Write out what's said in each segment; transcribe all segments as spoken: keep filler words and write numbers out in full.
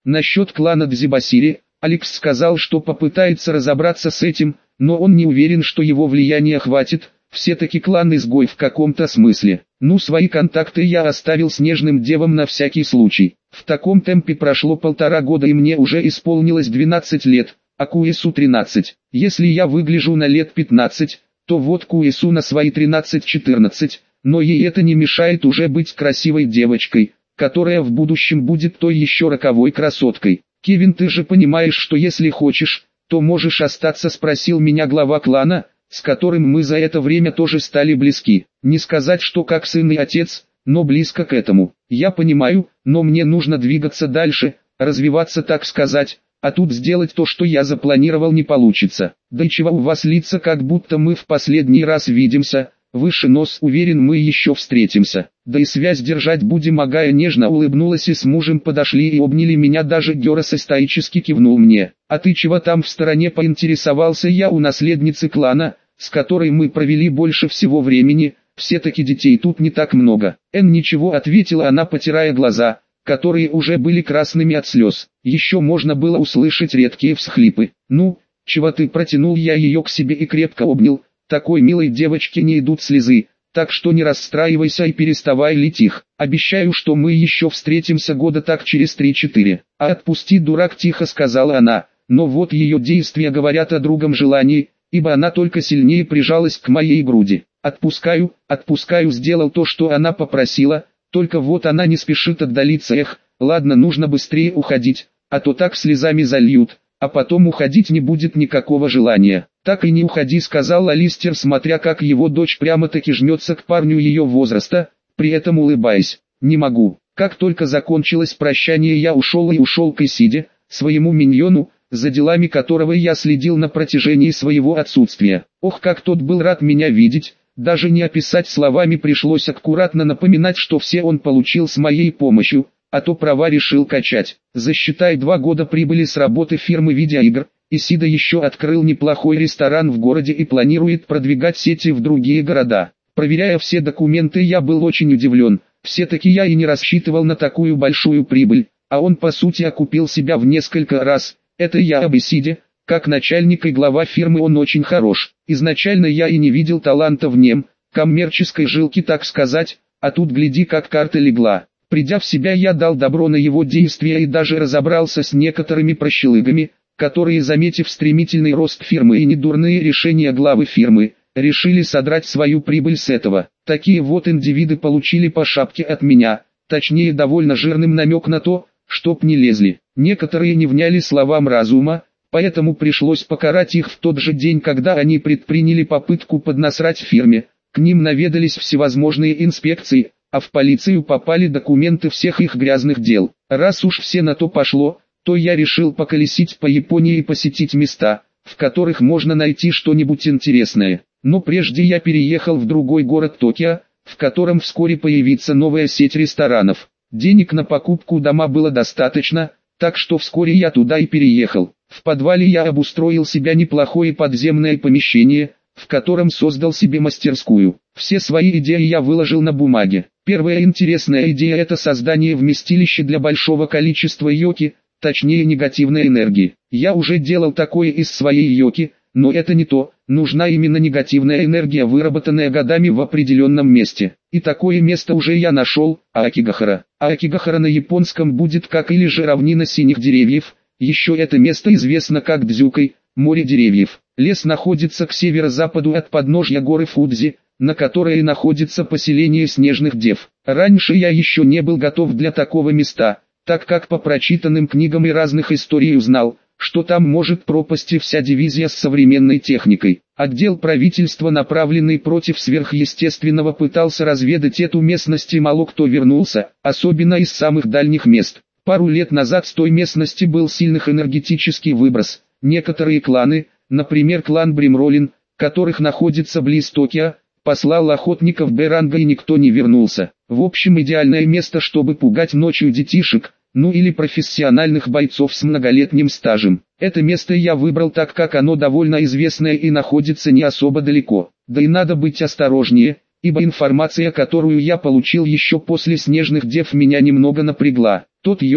Насчет клана Дзибасири, Алекс сказал, что попытается разобраться с этим, но он не уверен, что его влияния хватит, все-таки клан изгой в каком-то смысле. Ну, свои контакты я оставил снежным девам на всякий случай. В таком темпе прошло полтора года и мне уже исполнилось двенадцать лет, а Куэсу тринадцать. Если я выгляжу на лет пятнадцать, то вот Куэсу на свои тринадцать-четырнадцать, но ей это не мешает уже быть красивой девочкой, которая в будущем будет той еще роковой красоткой. «Кевин, ты же понимаешь, что если хочешь, то можешь остаться», — спросил меня глава клана, с которым мы за это время тоже стали близки. Не сказать, что как сын и отец, но близко к этому. Я понимаю, но мне нужно двигаться дальше, развиваться, так сказать, а тут сделать то, что я запланировал, не получится. Да и чего у вас лица, как будто мы в последний раз видимся, выше нос, уверен, мы еще встретимся. Да и связь держать будем. Агая нежно улыбнулась и с мужем подошли и обняли меня, даже Гераса стоически кивнул мне. А ты чего там в стороне, поинтересовался я у наследницы клана, с которой мы провели больше всего времени, все-таки детей тут не так много. Эн ничего, ответила она, потирая глаза, которые уже были красными от слез. Еще можно было услышать редкие всхлипы. Ну, чего ты, протянул я ее к себе и крепко обнял. Такой милой девочке не идут слезы, так что не расстраивайся и переставай лить их. Обещаю, что мы еще встретимся года так через три-четыре. А отпусти, дурак, тихо сказала она, но вот ее действия говорят о другом желании, ибо она только сильнее прижалась к моей груди. Отпускаю, отпускаю, сделал то, что она попросила, только вот она не спешит отдалиться. Эх, ладно, нужно быстрее уходить, а то так слезами зальют. А потом уходить не будет никакого желания. Так и не уходи, сказал Алистер, смотря как его дочь прямо-таки жмется к парню ее возраста, при этом улыбаясь. Не могу. Как только закончилось прощание, я ушел и ушел к Исиде, своему миньону, за делами которого я следил на протяжении своего отсутствия. Ох, как тот был рад меня видеть, даже не описать словами, пришлось аккуратно напоминать, что все он получил с моей помощью, а то права решил качать. Засчитай два года прибыли с работы фирмы видеоигр, Исида еще открыл неплохой ресторан в городе и планирует продвигать сети в другие города. Проверяя все документы, я был очень удивлен, все-таки я и не рассчитывал на такую большую прибыль, а он по сути окупил себя в несколько раз. Это я об Исиде, как начальник и глава фирмы он очень хорош. Изначально я и не видел таланта в нем, коммерческой жилки, так сказать, а тут гляди, как карта легла. Придя в себя, я дал добро на его действия и даже разобрался с некоторыми прощелыгами, которые, заметив стремительный рост фирмы и недурные решения главы фирмы, решили содрать свою прибыль с этого. Такие вот индивиды получили по шапке от меня, точнее довольно жирным намек на то, чтоб не лезли. Некоторые не вняли словам разума, поэтому пришлось покарать их в тот же день, когда они предприняли попытку поднасрать фирме. К ним наведались всевозможные инспекции, а в полицию попали документы всех их грязных дел. Раз уж все на то пошло, то я решил поколесить по Японии и посетить места, в которых можно найти что-нибудь интересное. Но прежде я переехал в другой город Токио, в котором вскоре появится новая сеть ресторанов. Денег на покупку дома было достаточно, так что вскоре я туда и переехал. В подвале я обустроил себе неплохое подземное помещение, в котором создал себе мастерскую. Все свои идеи я выложил на бумаге. Первая интересная идея — это создание вместилища для большого количества йоки, точнее негативной энергии. Я уже делал такое из своей йоки, но это не то, нужна именно негативная энергия, выработанная годами в определенном месте. И такое место уже я нашел, Акигахара. А Акигахара на японском будет как или же равнина синих деревьев, еще это место известно как Дзюкой, море деревьев. Лес находится к северо-западу от подножья горы Фудзи, на которой находится поселение снежных дев. Раньше я еще не был готов для такого места, так как по прочитанным книгам и разных историй узнал, что там может пропасть вся дивизия с современной техникой. Отдел правительства, направленный против сверхъестественного, пытался разведать эту местность, и мало кто вернулся, особенно из самых дальних мест. Пару лет назад с той местности был сильный энергетический выброс. Некоторые кланы, например клан Бримролин, которых находится близ Токио, послал охотников Б-ранга и никто не вернулся. В общем, идеальное место, чтобы пугать ночью детишек, ну или профессиональных бойцов с многолетним стажем. Это место я выбрал так как оно довольно известное и находится не особо далеко. Да и надо быть осторожнее, ибо информация, которую я получил еще после снежных дев, меня немного напрягла. Тот йокой,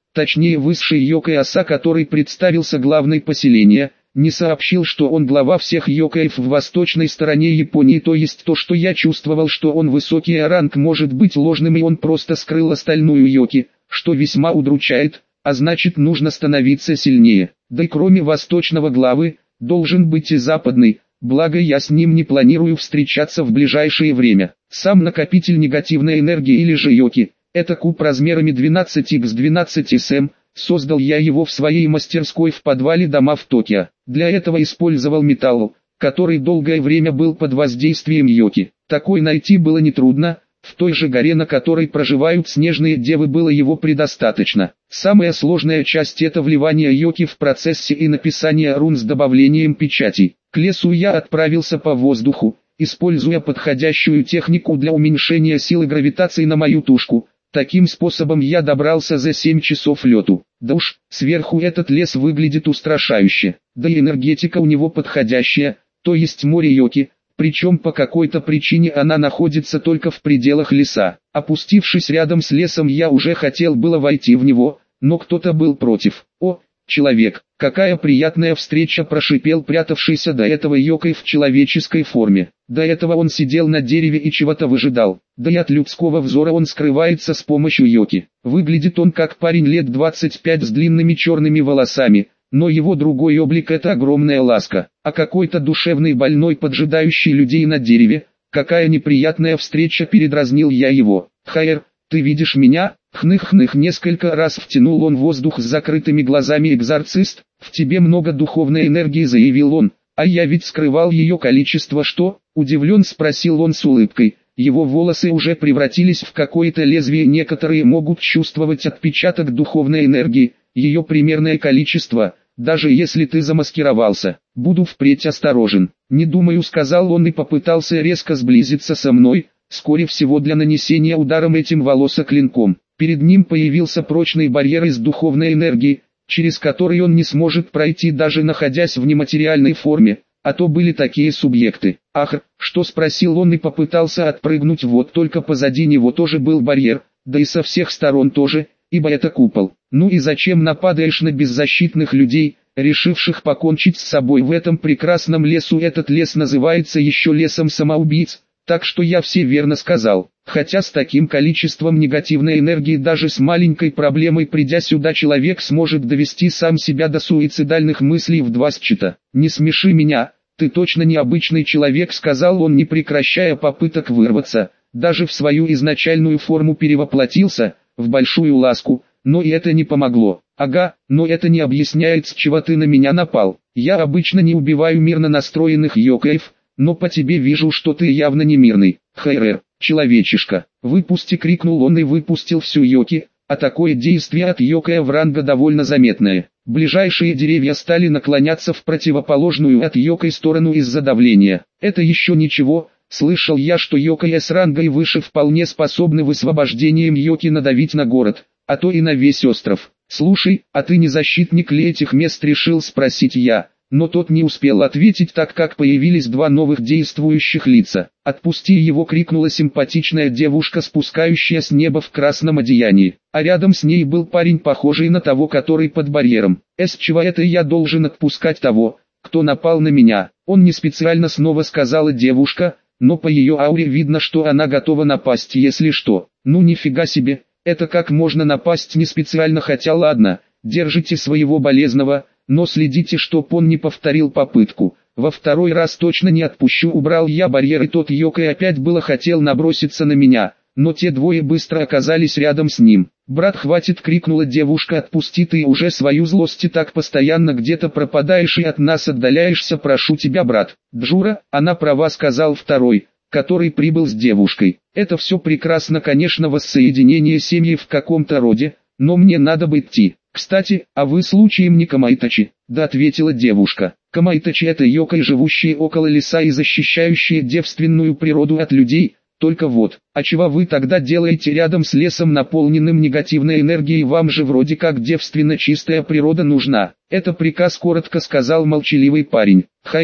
точнее высший йокай Аса, который представился главной поселения, не сообщил, что он глава всех йокаев в восточной стороне Японии, то есть то, что я чувствовал, что он высокий ранг, может быть ложным, и он просто скрыл остальную йоки, что весьма удручает, а значит нужно становиться сильнее. Да и кроме восточного главы, должен быть и западный, благо я с ним не планирую встречаться в ближайшее время. Сам накопитель негативной энергии или же йоки, это куб размерами двенадцать икс двенадцать эс эм, создал я его в своей мастерской в подвале дома в Токио. Для этого использовал металл, который долгое время был под воздействием йоки. Такой найти было нетрудно, в той же горе, на которой проживают снежные девы, было его предостаточно. Самая сложная часть — это вливание йоки в процессе и написание рун с добавлением печатей. К лесу я отправился по воздуху, используя подходящую технику для уменьшения силы гравитации на мою тушку. Таким способом я добрался за семь часов лету. Да уж, сверху этот лес выглядит устрашающе. Да и энергетика у него подходящая, то есть море йоки, причем по какой-то причине она находится только в пределах леса. Опустившись рядом с лесом, я уже хотел было войти в него, но кто-то был против. «О, человек, какая приятная встреча!» — прошипел прятавшийся до этого йокай в человеческой форме. До этого он сидел на дереве и чего-то выжидал. Да и от людского взора он скрывается с помощью йоки. Выглядит он как парень лет двадцать пять с длинными черными волосами, но его другой облик — это огромная ласка. А какой-то душевный больной, поджидающий людей на дереве. Какая неприятная встреча, передразнил я его. «Хайер, ты видишь меня?» Хных-хных, несколько раз втянул он воздух с закрытыми глазами. «Экзорцист, в тебе много духовной энергии», — заявил он. «А я ведь скрывал ее количество». «Что?» — удивлен спросил он с улыбкой. Его волосы уже превратились в какое-то лезвие. «Некоторые могут чувствовать отпечаток духовной энергии, ее примерное количество, даже если ты замаскировался. Буду впредь осторожен». «Не думаю», — сказал он и попытался резко сблизиться со мной, скорее всего для нанесения ударом этим волоса клинком. Перед ним появился прочный барьер из духовной энергии, через который он не сможет пройти, даже находясь в нематериальной форме, а то были такие субъекты. «Ах, что?» — спросил он и попытался отпрыгнуть, вот только позади него тоже был барьер, да и со всех сторон тоже, ибо это купол. «Ну и зачем нападаешь на беззащитных людей, решивших покончить с собой в этом прекрасном лесу?» Этот лес называется еще лесом самоубийц. Так что я все верно сказал. Хотя с таким количеством негативной энергии, даже с маленькой проблемой придя сюда, человек сможет довести сам себя до суицидальных мыслей в два счета. «Не смеши меня, ты точно необычный человек», — сказал он, не прекращая попыток вырваться. Даже в свою изначальную форму перевоплотился, в большую ласку, но и это не помогло. «Ага, но это не объясняет, с чего ты на меня напал. Я обычно не убиваю мирно настроенных йокаев, но по тебе вижу, что ты явно не мирный». «Хайрер, человечишка, выпусти!» — крикнул он и выпустил всю йоки, а такое действие от йокая в ранга довольно заметное. Ближайшие деревья стали наклоняться в противоположную от йокой сторону из-за давления. «Это еще ничего», слышал я, что йокая с ранга и выше вполне способны высвобождением йоки надавить на город, а то и на весь остров. «Слушай, а ты не защитник ли этих мест?» — решил спросить я. Но тот не успел ответить, так как появились два новых действующих лица. «Отпусти его!» — крикнула симпатичная девушка, спускающая с неба в красном одеянии. А рядом с ней был парень, похожий на того, который под барьером. «С чего это я должен отпускать того, кто напал на меня?» «Он не специально», — снова сказала девушка, но по ее ауре видно, что она готова напасть, если что. «Ну нифига себе, это как можно напасть не специально?» «Хотя ладно, держите своего болезного, но следите, чтоб он не повторил попытку. Во второй раз точно не отпущу». Убрал я барьер, и тот йокай опять было хотел наброситься на меня, но те двое быстро оказались рядом с ним. «Брат, хватит!» — крикнула девушка. «Отпусти, ты уже свою злость и так постоянно где-то пропадаешь и от нас отдаляешься. Прошу тебя, брат». «Джура, она права», — сказал второй, который прибыл с девушкой. «Это все прекрасно, конечно, воссоединение семьи в каком-то роде, но мне надо бы идти. Кстати, а вы случаем не Камайтачи?» «Да», — ответила девушка. «Камайтачи — это йокай, живущие около леса и защищающие девственную природу от людей. Только вот, а чего вы тогда делаете рядом с лесом, наполненным негативной энергией? Вам же вроде как девственно чистая природа нужна». «Это приказ», — коротко сказал молчаливый парень. «Хаем,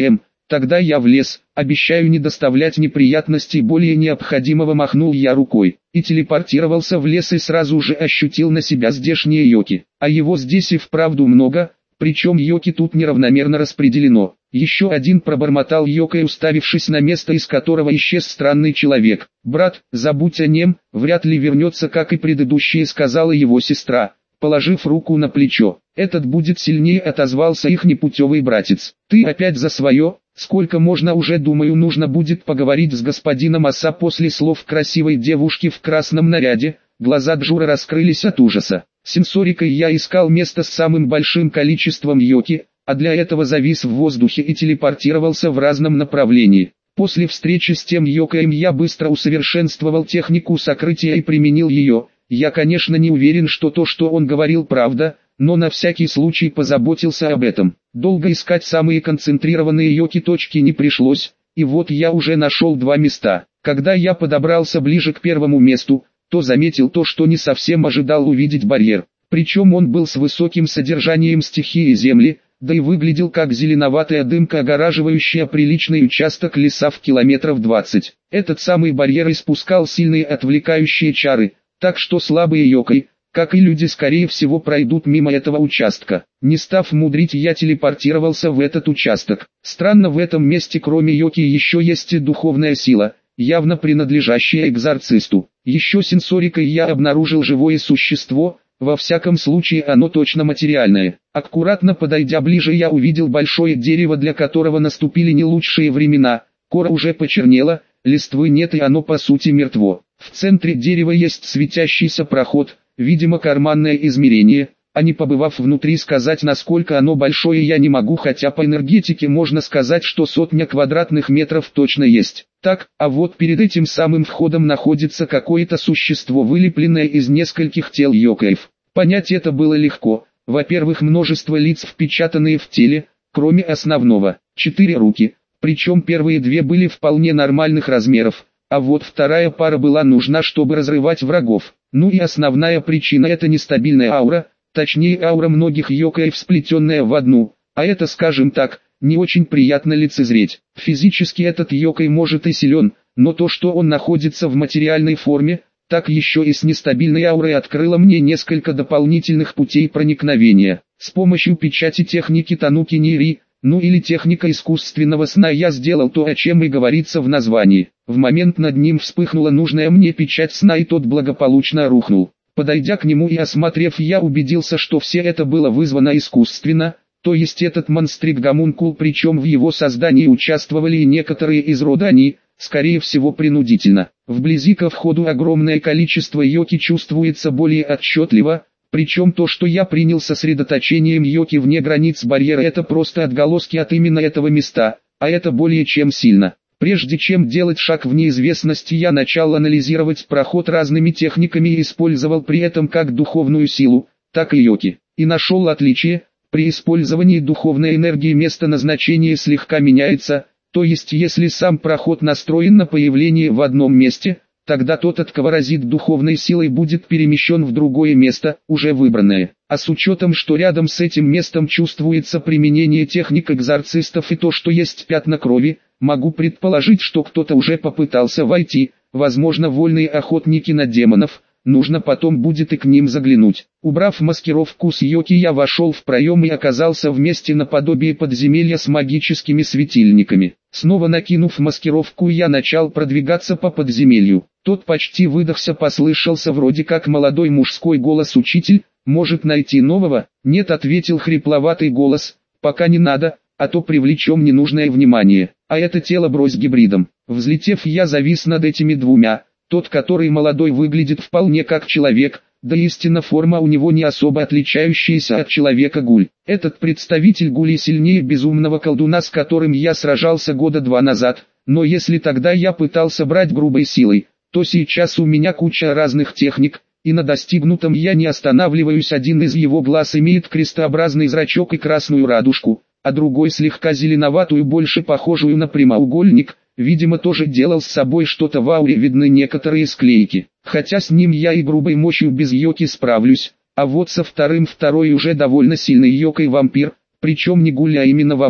Тогда я влез, обещаю не доставлять неприятностей более необходимого, махнул я рукой, и телепортировался в лес и сразу же ощутил на себя здешние йоки. А его здесь и вправду много, причем йоки тут неравномерно распределено. Еще один, пробормотал йокой, уставившись на место, из которого исчез странный человек. «Брат, забудь о нем, вряд ли вернется, как и предыдущие», сказала его сестра, положив руку на плечо. «Этот будет сильнее», отозвался их непутевый братец. «Ты опять за свое? Сколько можно уже, думаю, нужно будет поговорить с господином Оса». После слов красивой девушки в красном наряде, глаза Джура раскрылись от ужаса. Сенсорикой я искал место с самым большим количеством йоки, а для этого завис в воздухе и телепортировался в разном направлении. После встречи с тем йокаем я быстро усовершенствовал технику сокрытия и применил ее. Я, конечно, не уверен, что то, что он говорил, правда, но на всякий случай позаботился об этом. Долго искать самые концентрированные йоки-точки не пришлось, и вот я уже нашел два места. Когда я подобрался ближе к первому месту, то заметил то, что не совсем ожидал увидеть: барьер. Причем он был с высоким содержанием стихии земли, да и выглядел как зеленоватая дымка, огораживающая приличный участок леса в километров двадцать. Этот самый барьер испускал сильные отвлекающие чары, так что слабые йокой, как и люди, скорее всего пройдут мимо этого участка. Не став мудрить, я телепортировался в этот участок. Странно, в этом месте кроме йоки еще есть и духовная сила, явно принадлежащая экзорцисту. Еще сенсорикой я обнаружил живое существо, во всяком случае оно точно материальное. Аккуратно подойдя ближе, я увидел большое дерево, для которого наступили не лучшие времена. Кора уже почернела, листвы нет и оно по сути мертво. В центре дерева есть светящийся проход, видимо карманное измерение, а не побывав внутри сказать, насколько оно большое, я не могу, хотя по энергетике можно сказать, что сотня квадратных метров точно есть. Так, а вот перед этим самым входом находится какое-то существо, вылепленное из нескольких тел йокаев. Понять это было легко. Во-первых, множество лиц, впечатанные в теле, кроме основного. Четыре руки, причем первые две были вполне нормальных размеров, а вот вторая пара была нужна, чтобы разрывать врагов. Ну и основная причина — это нестабильная аура, точнее аура многих йокаев, сплетенная в одну, а это, скажем так, не очень приятно лицезреть. Физически этот йокай может и силен, но то, что он находится в материальной форме, так еще и с нестабильной аурой, открыло мне несколько дополнительных путей проникновения. С помощью печати техники Тануки Нири, ну или техника искусственного сна, я сделал то, о чем и говорится в названии. В момент над ним вспыхнула нужная мне печать сна, и тот благополучно рухнул. Подойдя к нему и осмотрев, я убедился, что все это было вызвано искусственно, то есть этот монстрик-гомункул, причем в его создании участвовали и некоторые из рода они, скорее всего принудительно. Вблизи ко входу огромное количество йоки чувствуется более отчетливо, причем то, что я принял сосредоточением йоки вне границ барьера, это просто отголоски от именно этого места, а это более чем сильно. Прежде чем делать шаг в неизвестность, я начал анализировать проход разными техниками и использовал при этом как духовную силу, так и йоки. И нашел отличие: при использовании духовной энергии место назначения слегка меняется, то есть если сам проход настроен на появление в одном месте, тогда тот, от кого разит духовной силой, будет перемещен в другое место, уже выбранное. А с учетом, что рядом с этим местом чувствуется применение техник экзорцистов и то, что есть пятна крови, могу предположить, что кто-то уже попытался войти, возможно вольные охотники на демонов, нужно потом будет и к ним заглянуть. Убрав маскировку с йоки, я вошел в проем и оказался в месте наподобие подземелья с магическими светильниками. Снова накинув маскировку, я начал продвигаться по подземелью. Тот почти выдохся, послышался вроде как молодой мужской голос: «Учитель, может найти нового?» «Нет», — ответил хрипловатый голос, «пока не надо, а то привлечем ненужное внимание. А это тело брось гибридом». Взлетев, я завис над этими двумя. Тот, который молодой, выглядит вполне как человек, да истинно форма у него не особо отличающаяся от человека гуль. Этот представитель гули сильнее безумного колдуна, с которым я сражался года два назад, но если тогда я пытался брать грубой силой, то сейчас у меня куча разных техник, и на достигнутом я не останавливаюсь. Один из его глаз имеет крестообразный зрачок и красную радужку, а другой слегка зеленоватую, больше похожую на прямоугольник. Видимо, тоже делал с собой что-то в ауре, видны некоторые склейки. Хотя с ним я и грубой мощью без йоки справлюсь, а вот со вторым второй уже довольно сильный йокой вампир, причем не гуль, а именно вампир.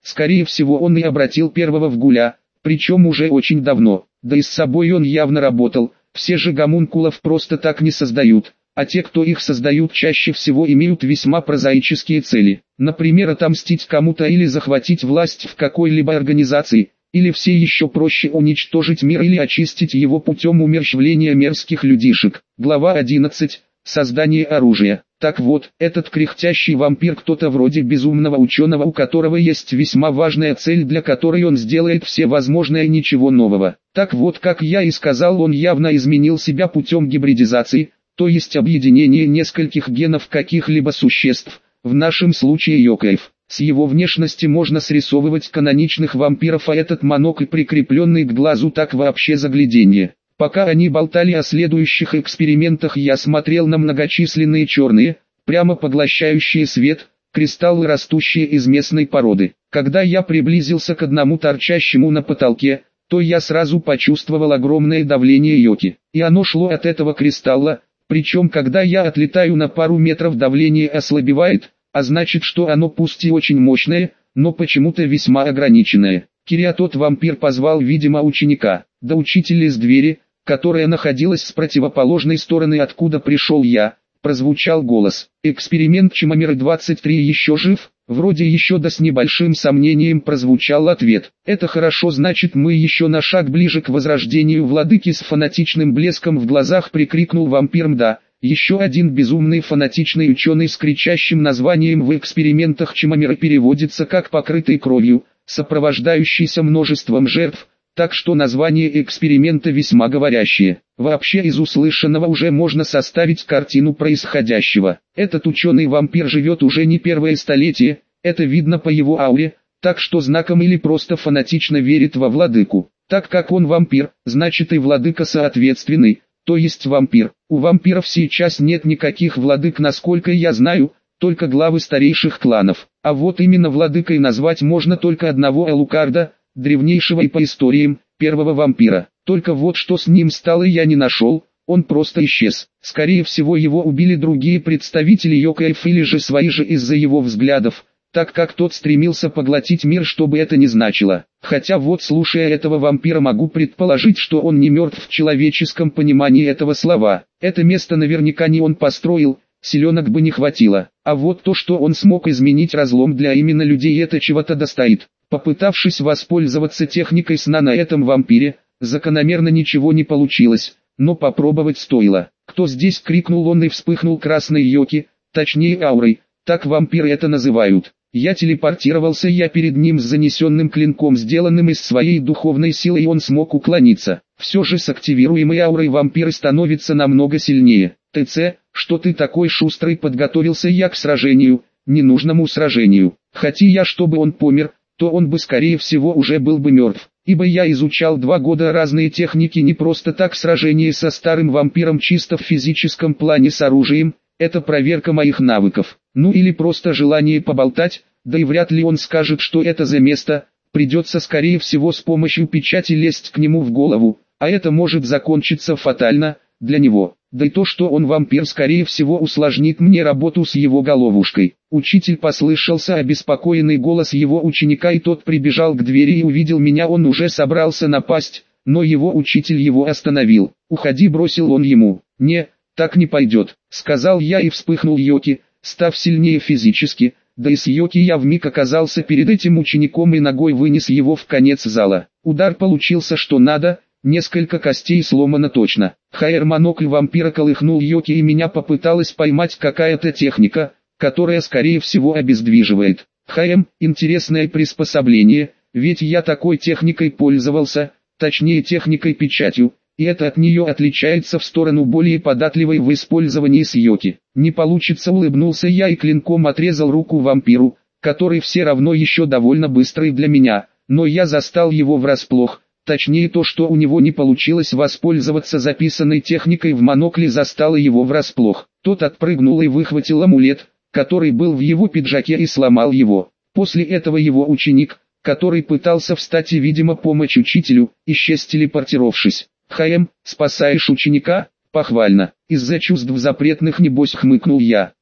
Скорее всего он и обратил первого в гуля, причем уже очень давно, да и с собой он явно работал, все же гомункулов просто так не создают, а те, кто их создают, чаще всего имеют весьма прозаические цели, например отомстить кому-то или захватить власть в какой-либо организации, или все еще проще уничтожить мир или очистить его путем умерщвления мерзких людишек. Глава одиннадцать. Создание оружия. Так вот, этот кряхтящий вампир кто-то вроде безумного ученого, у которого есть весьма важная цель, для которой он сделает все возможное, ничего нового. Так вот, как я и сказал, он явно изменил себя путем гибридизации, то есть объединения нескольких генов каких-либо существ, в нашем случае йокаев. С его внешности можно срисовывать каноничных вампиров, а этот монок и прикрепленный к глазу так вообще загляденье. Пока они болтали о следующих экспериментах, я смотрел на многочисленные черные, прямо поглощающие свет, кристаллы, растущие из местной породы. Когда я приблизился к одному торчащему на потолке, то я сразу почувствовал огромное давление йоки. И оно шло от этого кристалла, причем когда я отлетаю на пару метров, давление ослабевает, а значит, что оно пусть и очень мощное, но почему-то весьма ограниченное. Кириа, тот вампир, позвал, видимо, ученика. Да учитель из двери, которая находилась с противоположной стороны, откуда пришел я, прозвучал голос. Эксперимент Чимамеры двадцать три еще жив? Вроде еще, да с небольшим сомнением прозвучал ответ. Это хорошо, значит мы еще на шаг ближе к возрождению владыки. С фанатичным блеском в глазах прикрикнул вампир. Да, еще один безумный фанатичный ученый с кричащим названием. В экспериментах Чимамеры переводится как покрытый кровью, сопровождающийся множеством жертв, так что название эксперимента весьма говорящее. Вообще из услышанного уже можно составить картину происходящего. Этот ученый-вампир живет уже не первое столетие, это видно по его ауре, так что знаком или просто фанатично верит во владыку. Так как он вампир, значит и владыка соответственный, то есть вампир. У вампиров сейчас нет никаких владык, насколько я знаю, только главы старейших кланов. А вот именно владыкой назвать можно только одного Алукарда, древнейшего и по историям, первого вампира. Только вот что с ним стало, я не нашел, он просто исчез. Скорее всего его убили другие представители йокаев или же свои же из-за его взглядов, так как тот стремился поглотить мир, что бы это ни значило. Хотя вот слушая этого вампира, могу предположить, что он не мертв в человеческом понимании этого слова. Это место наверняка не он построил, силенок бы не хватило. А вот то, что он смог изменить разлом для именно людей, это чего-то достоит. Попытавшись воспользоваться техникой сна на этом вампире, закономерно ничего не получилось, но попробовать стоило. «Кто здесь?» — крикнул он, и вспыхнул красной йоки, точнее аурой, так вампиры это называют. Я телепортировался, я перед ним с занесенным клинком, сделанным из своей духовной силы, и он смог уклониться. Все же с активируемой аурой вампиры становятся намного сильнее. «ТЦ, что ты такой шустрый?» — подготовился я к сражению, ненужному сражению. Хотя я, чтобы он помер, то он бы скорее всего уже был бы мертв, ибо я изучал два года разные техники, не просто так. Сражение со старым вампиром чисто в физическом плане с оружием, это проверка моих навыков, ну или просто желание поболтать, да и вряд ли он скажет, что это за место, придется скорее всего с помощью печати лезть к нему в голову, а это может закончиться фатально для него. Да и то, что он вампир, скорее всего усложнит мне работу с его головушкой. Учитель, послышался обеспокоенный голос его ученика, и тот прибежал к двери и увидел меня. Он уже собрался напасть, но его учитель его остановил. «Уходи», — бросил он ему. «Не, так не пойдет», — сказал я, и вспыхнул йоки, став сильнее физически, да и с йоки я вмиг оказался перед этим учеником и ногой вынес его в конец зала. Удар получился что надо. Несколько костей сломано точно. Хайер монокль вампира колыхнул йоки, и меня попыталась поймать какая-то техника, которая скорее всего обездвиживает. Хайем, интересное приспособление, ведь я такой техникой пользовался, точнее техникой печатью, и это от нее отличается в сторону более податливой в использовании с йоки. Не получится, улыбнулся я и клинком отрезал руку вампиру, который все равно еще довольно быстрый для меня, но я застал его врасплох. Точнее, то, что у него не получилось воспользоваться записанной техникой в монокле, застало его врасплох. Тот отпрыгнул и выхватил амулет, который был в его пиджаке, и сломал его. После этого его ученик, который пытался встать и, видимо, помочь учителю, исчез, телепортировавшись. «Хаем, спасаешь ученика? Похвально. Из-за чувств запретных, небось», — хмыкнул я.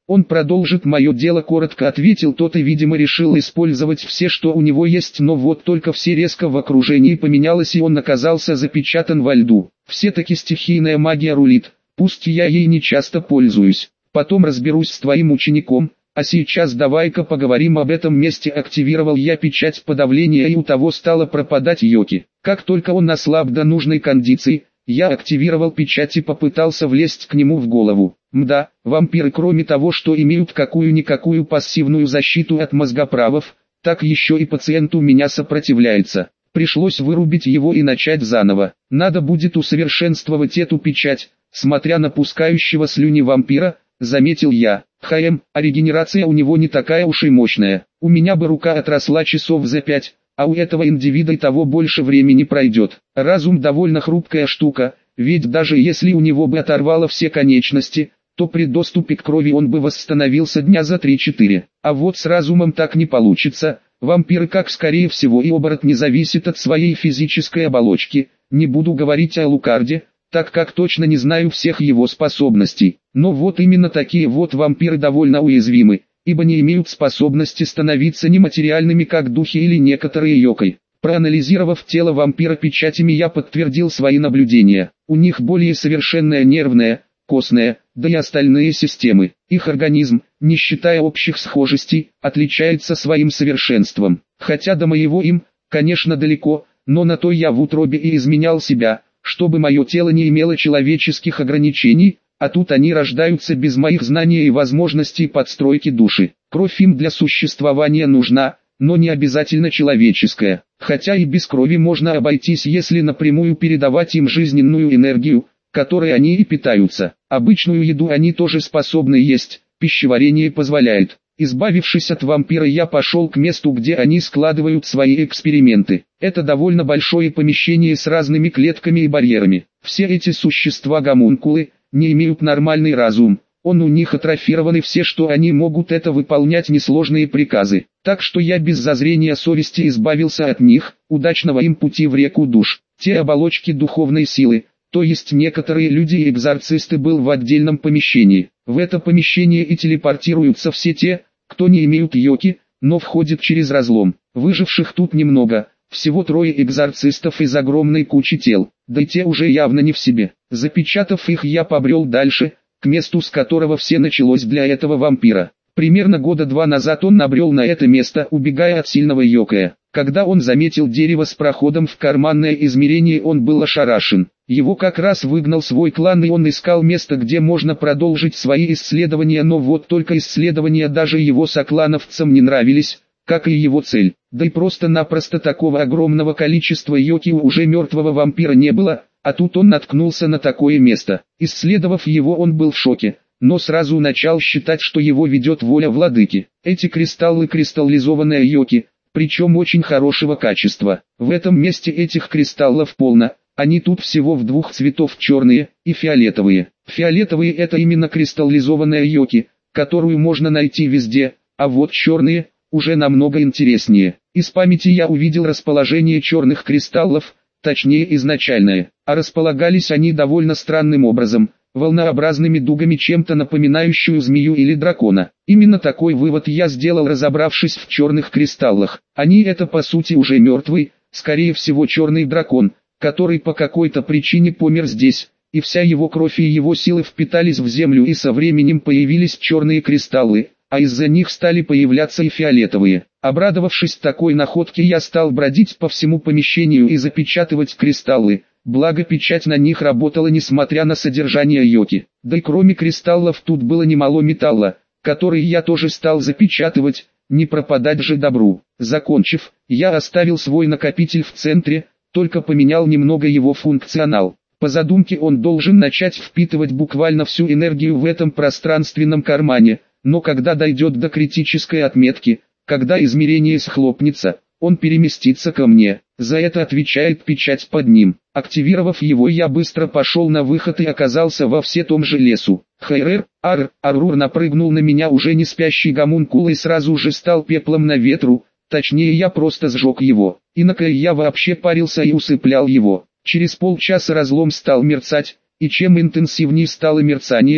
Он продолжит мое дело, коротко ответил тот и, видимо, решил использовать все, что у него есть, но вот только все резко в окружении поменялось и он оказался запечатан во льду. Все-таки стихийная магия рулит, пусть я ей не часто пользуюсь. Потом разберусь с твоим учеником, а сейчас давай-ка поговорим об этом месте. Активировал я печать подавления и у того стало пропадать йоки. Как только он ослаб до нужной кондиции, я активировал печать и попытался влезть к нему в голову. Мда, вампиры кроме того, что имеют какую-никакую пассивную защиту от мозгоправов, так еще и пациент у меня сопротивляется. Пришлось вырубить его и начать заново. Надо будет усовершенствовать эту печать, смотря на пускающего слюни вампира, заметил я. Хм, а регенерация у него не такая уж и мощная. У меня бы рука отросла часов за пять, а у этого индивида и того больше времени пройдет. Разум довольно хрупкая штука, ведь даже если у него бы оторвало все конечности, то при доступе к крови он бы восстановился дня за три-четыре. А вот с разумом так не получится. Вампиры, как скорее всего и оборотни, зависят от своей физической оболочки. Не буду говорить о Лукарде, так как точно не знаю всех его способностей. Но вот именно такие вот вампиры довольно уязвимы, ибо не имеют способности становиться нематериальными, как духи или некоторые йокой. Проанализировав тело вампира печатями, я подтвердил свои наблюдения. У них более совершенная нервная, костная, да и остальные системы. Их организм, не считая общих схожестей, отличается своим совершенством. Хотя до моего им, конечно, далеко, но на то я в утробе и изменял себя, чтобы мое тело не имело человеческих ограничений, а тут они рождаются без моих знаний и возможностей подстройки души. Кровь им для существования нужна, но не обязательно человеческая. Хотя и без крови можно обойтись, если напрямую передавать им жизненную энергию, которой они и питаются. Обычную еду они тоже способны есть, пищеварение позволяет. Избавившись от вампира, я пошел к месту, где они складывают свои эксперименты. Это довольно большое помещение с разными клетками и барьерами. Все эти существа-гомункулы не имеют нормальный разум. Он у них атрофирован, и все, что они могут, это выполнять несложные приказы. Так что я без зазрения совести избавился от них. Удачного им пути в реку душ. Те оболочки духовной силы, то есть некоторые люди и экзорцисты, был в отдельном помещении. В это помещение и телепортируются все те, кто не имеют йоки, но входит через разлом. Выживших тут немного, всего трое экзорцистов из огромной кучи тел, да и те уже явно не в себе. Запечатав их, я побрел дальше, к месту, с которого все началось для этого вампира. Примерно года два назад он набрел на это место, убегая от сильного йокая. Когда он заметил дерево с проходом в карманное измерение, он был ошарашен. Его как раз выгнал свой клан, и он искал место, где можно продолжить свои исследования, но вот только исследования даже его соклановцам не нравились, как и его цель. Да и просто-напросто такого огромного количества йоки у уже мертвого вампира не было, а тут он наткнулся на такое место. Исследовав его, он был в шоке, но сразу начал считать, что его ведет воля владыки. Эти кристаллы — кристаллизованные йоки, причем очень хорошего качества. В этом месте этих кристаллов полно, они тут всего в двух цветов: черные и фиолетовые. Фиолетовые — это именно кристаллизованные йоки, которую можно найти везде, а вот черные уже намного интереснее. Из памяти я увидел расположение черных кристаллов, точнее изначальное, а располагались они довольно странным образом, волнообразными дугами, чем-то напоминающую змею или дракона. Именно такой вывод я сделал, разобравшись в черных кристаллах. Они — это по сути уже мертвый, скорее всего черный дракон, который по какой-то причине помер здесь, и вся его кровь и его силы впитались в землю, и со временем появились черные кристаллы, а из-за них стали появляться и фиолетовые. Обрадовавшись такой находке, я стал бродить по всему помещению и запечатывать кристаллы, благо печать на них работала несмотря на содержание йоки. Да и кроме кристаллов тут было немало металла, который я тоже стал запечатывать, не пропадать же добру. Закончив, я оставил свой накопитель в центре, только поменял немного его функционал. По задумке он должен начать впитывать буквально всю энергию в этом пространственном кармане, но когда дойдет до критической отметки, когда измерение схлопнется, он переместится ко мне. За это отвечает печать под ним. Активировав его, я быстро пошел на выход и оказался во все том же лесу. Хайрер, ар, Арур напрыгнул на меня уже не спящий гомункул и сразу же стал пеплом на ветру, точнее я просто сжег его. Иногда я вообще парился и усыплял его. Через полчаса разлом стал мерцать, и чем интенсивнее стало мерцание,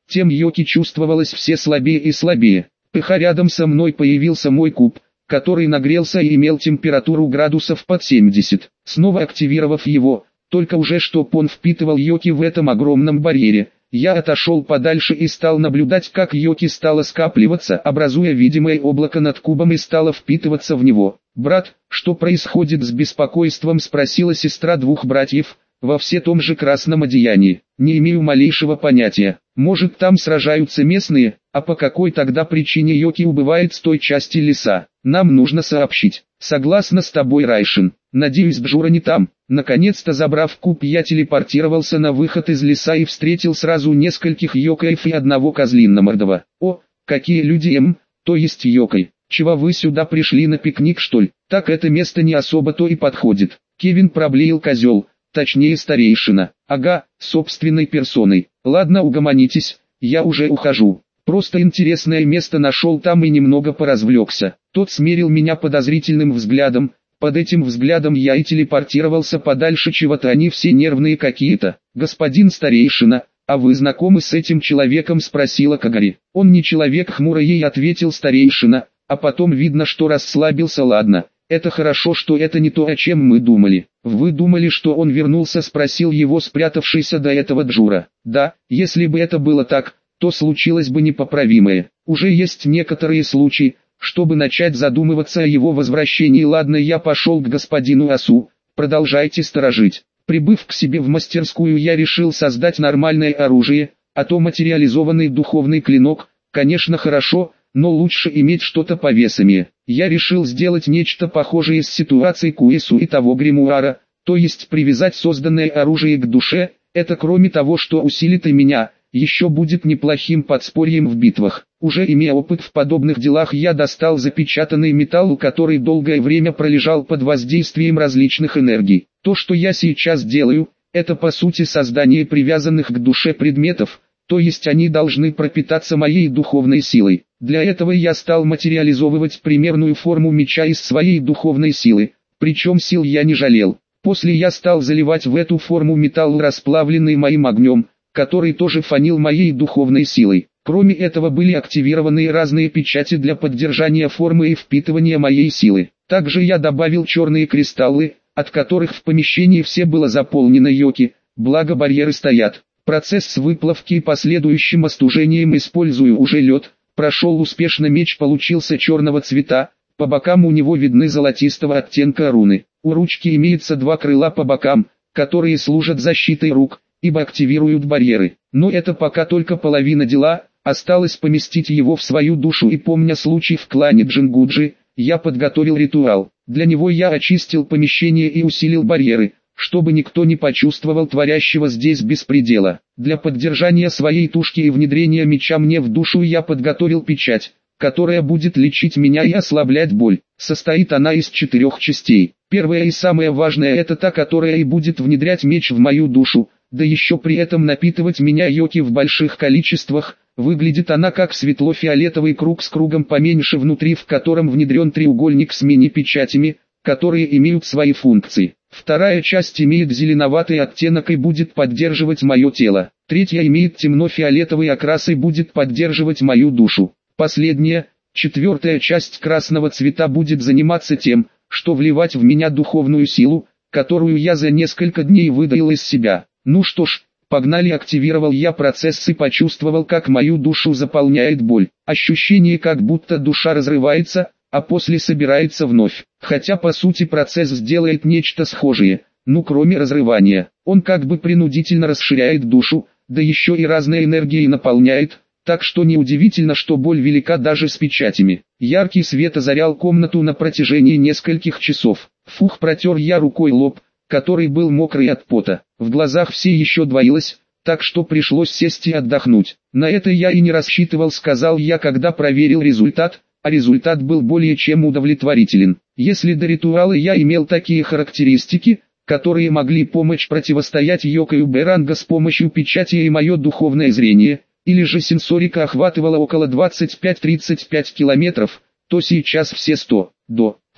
тем йоки чувствовалось все слабее и слабее. Пыха рядом со мной появился мой куб, который нагрелся и имел температуру градусов под семьдесят. Снова активировав его, только уже чтоб он впитывал йоки в этом огромном барьере, я отошел подальше и стал наблюдать, как йоки стало скапливаться, образуя видимое облако над кубом и стало впитываться в него. «Брат, что происходит?» — с беспокойством спросила сестра двух братьев, во все том же красном одеянии. «Не имею малейшего понятия. Может, там сражаются местные, а по какой тогда причине йоки убывает с той части леса? Нам нужно сообщить». «Согласна с тобой, Райшин. Надеюсь, Бджура не там». Наконец-то, забрав куб, я телепортировался на выход из леса и встретил сразу нескольких йокаев и одного козлинномордого. «О, какие люди, эм, то есть йокай. Чего вы сюда пришли, на пикник, что ли? Так это место не особо то и подходит». Кевин проблеял козел, точнее старейшина. «Ага, собственной персоной. Ладно, угомонитесь, я уже ухожу. Просто интересное место нашел там и немного поразвлекся». Тот смерил меня подозрительным взглядом. Под этим взглядом я и телепортировался подальше, чего-то они все нервные какие-то. «Господин старейшина, а вы знакомы с этим человеком?» — спросила Кагари. «Он не человек», — хмуро ей ответил старейшина, а потом видно, что расслабился. «Ладно, это хорошо, что это не то, о чем мы думали». «Вы думали, что он вернулся?» — спросил его спрятавшийся до этого Джура. «Да, если бы это было так, то случилось бы непоправимое. Уже есть некоторые случаи, чтобы начать задумываться о его возвращении. Ладно, я пошел к господину Асу, продолжайте сторожить». Прибыв к себе в мастерскую, я решил создать нормальное оружие, а то материализованный духовный клинок, конечно, хорошо, но лучше иметь что-то повесомее. Я решил сделать нечто похожее с ситуацией Куэсу и того гримуара, то есть привязать созданное оружие к душе. Это, кроме того, что усилит и меня, еще будет неплохим подспорьем в битвах. Уже имея опыт в подобных делах, я достал запечатанный металл, который долгое время пролежал под воздействием различных энергий. То, что я сейчас делаю, это по сути создание привязанных к душе предметов, то есть они должны пропитаться моей духовной силой. Для этого я стал материализовывать примерную форму меча из своей духовной силы, причем сил я не жалел. После я стал заливать в эту форму металл, расплавленный моим огнем, который тоже фанил моей духовной силой. Кроме этого были активированы разные печати для поддержания формы и впитывания моей силы. Также я добавил черные кристаллы, от которых в помещении все было заполнено йоки, благо барьеры стоят. Процесс с выплавки и последующим остужением, использую уже лед, прошел успешно. Меч получился черного цвета, по бокам у него видны золотистого оттенка руны. У ручки имеется два крыла по бокам, которые служат защитой рук, ибо активируют барьеры. Но это пока только половина дела, осталось поместить его в свою душу, и помня случай в клане Джингуджи, я подготовил ритуал. Для него я очистил помещение и усилил барьеры, чтобы никто не почувствовал творящего здесь беспредела. Для поддержания своей тушки и внедрения меча мне в душу я подготовил печать, которая будет лечить меня и ослаблять боль. Состоит она из четырех частей. Первая и самая важная — это та, которая и будет внедрять меч в мою душу, да еще при этом напитывать меня йоки в больших количествах. Выглядит она как светло-фиолетовый круг с кругом поменьше внутри, в котором внедрен треугольник с мини-печатями, которые имеют свои функции. Вторая часть имеет зеленоватый оттенок и будет поддерживать мое тело. Третья имеет темно-фиолетовый окрас и будет поддерживать мою душу. Последняя, четвертая часть красного цвета будет заниматься тем, что вливать в меня духовную силу, которую я за несколько дней выдаил из себя. Ну что ж, погнали. Активировал я процесс и почувствовал, как мою душу заполняет боль. Ощущение, как будто душа разрывается, а после собирается вновь. Хотя по сути процесс сделает нечто схожее, ну кроме разрывания. Он как бы принудительно расширяет душу, да еще и разной энергией наполняет, так что неудивительно, что боль велика даже с печатями. Яркий свет озарял комнату на протяжении нескольких часов. Фух, протер я рукой лоб, который был мокрый от пота. В глазах все еще двоилось, так что пришлось сесть и отдохнуть. На это я и не рассчитывал, сказал я, когда проверил результат, а результат был более чем удовлетворителен. Если до ритуала я имел такие характеристики, которые могли помочь противостоять йокаю Б-ранга с помощью печати, и мое духовное зрение, или же сенсорика охватывала около двадцать пять тридцать пять километров, то сейчас все сто, до.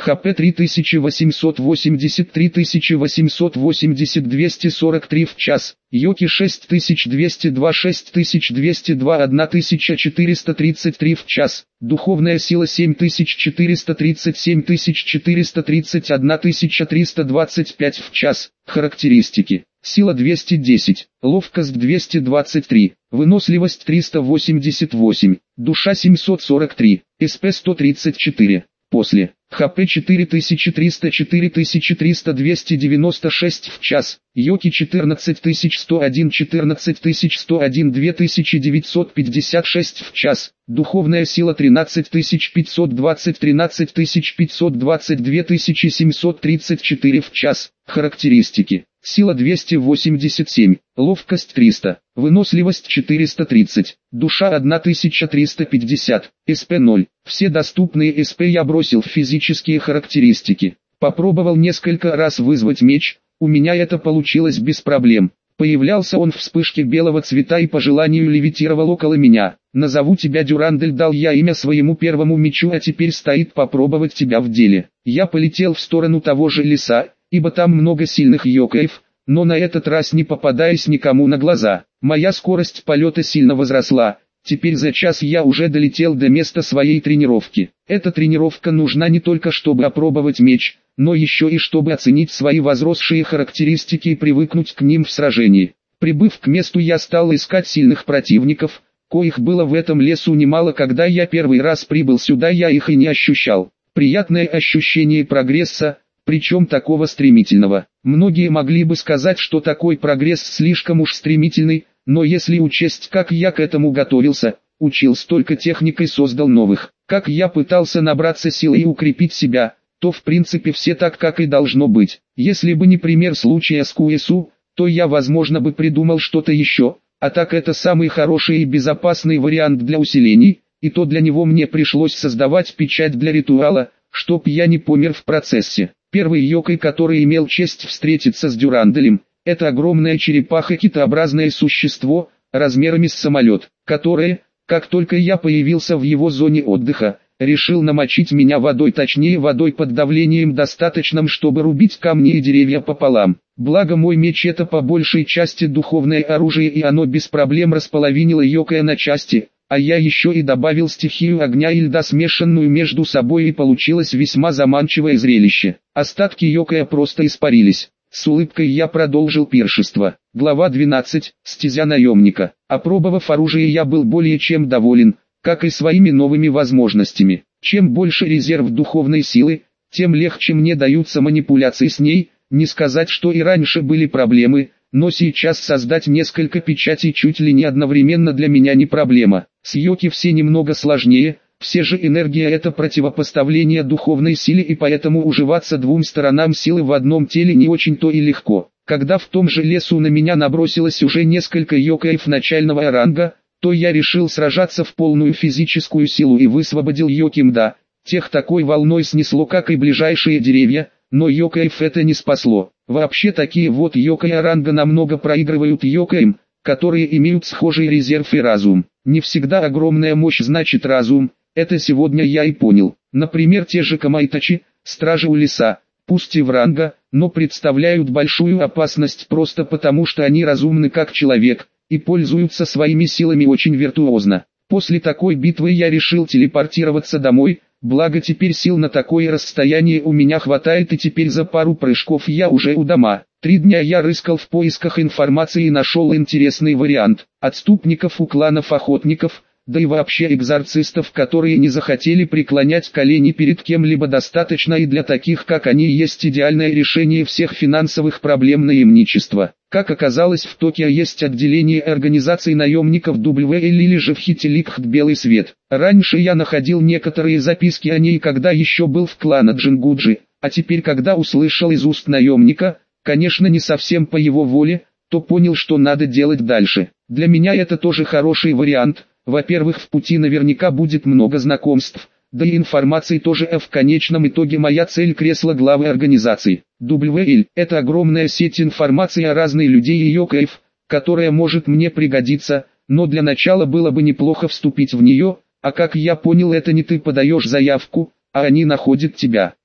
ХП три тысячи восемьсот восемьдесят, три тысячи восемьсот восемьдесят, двести сорок три в час. Йоки шесть тысяч двести два, шесть тысяч двести два, тысяча четыреста тридцать три в час. Духовная сила семь тысяч четыреста тридцать, семь тысяч четыреста тридцать один, тысяча триста двадцать пять в час. Характеристики. Сила двести десять, ловкость двести двадцать три, выносливость триста восемьдесят восемь, душа семьсот сорок три, СП сто тридцать четыре. После. ХП четыре тысячи триста, четыре тысячи триста, двести девяносто шесть в час. Йоки четырнадцать тысяч сто один, четырнадцать тысяч сто один, две тысячи девятьсот пятьдесят шесть в час. Духовная сила тринадцать тысяч пятьсот двадцать, тринадцать тысяч пятьсот двадцать, две тысячи семьсот тридцать четыре в час. Характеристики. Сила двести восемьдесят семь, ловкость триста, выносливость четыреста тридцать, душа тысяча триста пятьдесят, СП ноль. Все доступные СП я бросил в физические характеристики. Попробовал несколько раз вызвать меч, у меня это получилось без проблем. Появлялся он в вспышке белого цвета и по желанию левитировал около меня. «Назову тебя Дюрандель», дал я имя своему первому мечу, а теперь стоит попробовать тебя в деле. Я полетел в сторону того же леса, ибо там много сильных йокаев, но на этот раз не попадаясь никому на глаза. Моя скорость полета сильно возросла, теперь за час я уже долетел до места своей тренировки. Эта тренировка нужна не только чтобы опробовать меч, но еще и чтобы оценить свои возросшие характеристики и привыкнуть к ним в сражении. Прибыв к месту, я стал искать сильных противников, коих было в этом лесу немало. Когда я первый раз прибыл сюда, я их и не ощущал. Приятное ощущение прогресса, причем такого стремительного. Многие могли бы сказать, что такой прогресс слишком уж стремительный, но если учесть, как я к этому готовился, учил столько техник и создал новых, как я пытался набраться силы и укрепить себя, то в принципе все так, как и должно быть. Если бы не пример случая с Куэсу, то я возможно бы придумал что-то еще, а так это самый хороший и безопасный вариант для усилений, и то для него мне пришлось создавать печать для ритуала, чтоб я не помер в процессе. Первый йокай, который имел честь встретиться с Дюранделем, это огромное черепаха-китообразное существо, размерами с самолет, которое, как только я появился в его зоне отдыха, решил намочить меня водой, точнее водой под давлением достаточным, чтобы рубить камни и деревья пополам. Благо мой меч это по большей части духовное оружие, и оно без проблем располовинило йокая на части, а я еще и добавил стихию огня и льда, смешанную между собой, и получилось весьма заманчивое зрелище. Остатки йокая просто испарились. С улыбкой я продолжил пиршество. Глава двенадцать. Стезя наемника. Опробовав оружие, я был более чем доволен, как и своими новыми возможностями. Чем больше резерв духовной силы, тем легче мне даются манипуляции с ней. Не сказать, что и раньше были проблемы, но сейчас создать несколько печатей чуть ли не одновременно для меня не проблема. С йоки все немного сложнее, все же энергия это противопоставление духовной силе, и поэтому уживаться двум сторонам силы в одном теле не очень-то и легко. Когда в том же лесу на меня набросилось уже несколько йокаев начального ранга, то я решил сражаться в полную физическую силу и высвободил йокимда. Тех такой волной снесло, как и ближайшие деревья, но йокаев это не спасло. Вообще такие вот йокаи ранга намного проигрывают йокаям, которые имеют схожий резерв и разум. Не всегда огромная мощь значит разум, это сегодня я и понял. Например, те же камайтачи, стражи у леса, пусть и в ранга, но представляют большую опасность просто потому, что они разумны как человек, и пользуются своими силами очень виртуозно. После такой битвы я решил телепортироваться домой, благо теперь сил на такое расстояние у меня хватает, и теперь за пару прыжков я уже у дома. Три дня я рыскал в поисках информации и нашел интересный вариант. Отступников у кланов охотников, да и вообще экзорцистов, которые не захотели преклонять колени перед кем-либо, достаточно и для таких как они есть идеальное решение всех финансовых проблем наемничества. Как оказалось, в Токио есть отделение организаций наемников дабл ю эл или же в Хитиликхт Белый Свет. Раньше я находил некоторые записки о ней, когда еще был в клане Джингуджи, а теперь, когда услышал из уст наемника, конечно не совсем по его воле, то понял, что надо делать дальше. Для меня это тоже хороший вариант. Во-первых, в пути наверняка будет много знакомств, да и информации тоже, а в конечном итоге моя цель — кресло главы организации. дабл ю эл – это огромная сеть информации о разных людей и йокаев, которая может мне пригодиться, но для начала было бы неплохо вступить в нее, а как я понял, это не ты подаешь заявку, а они находят тебя.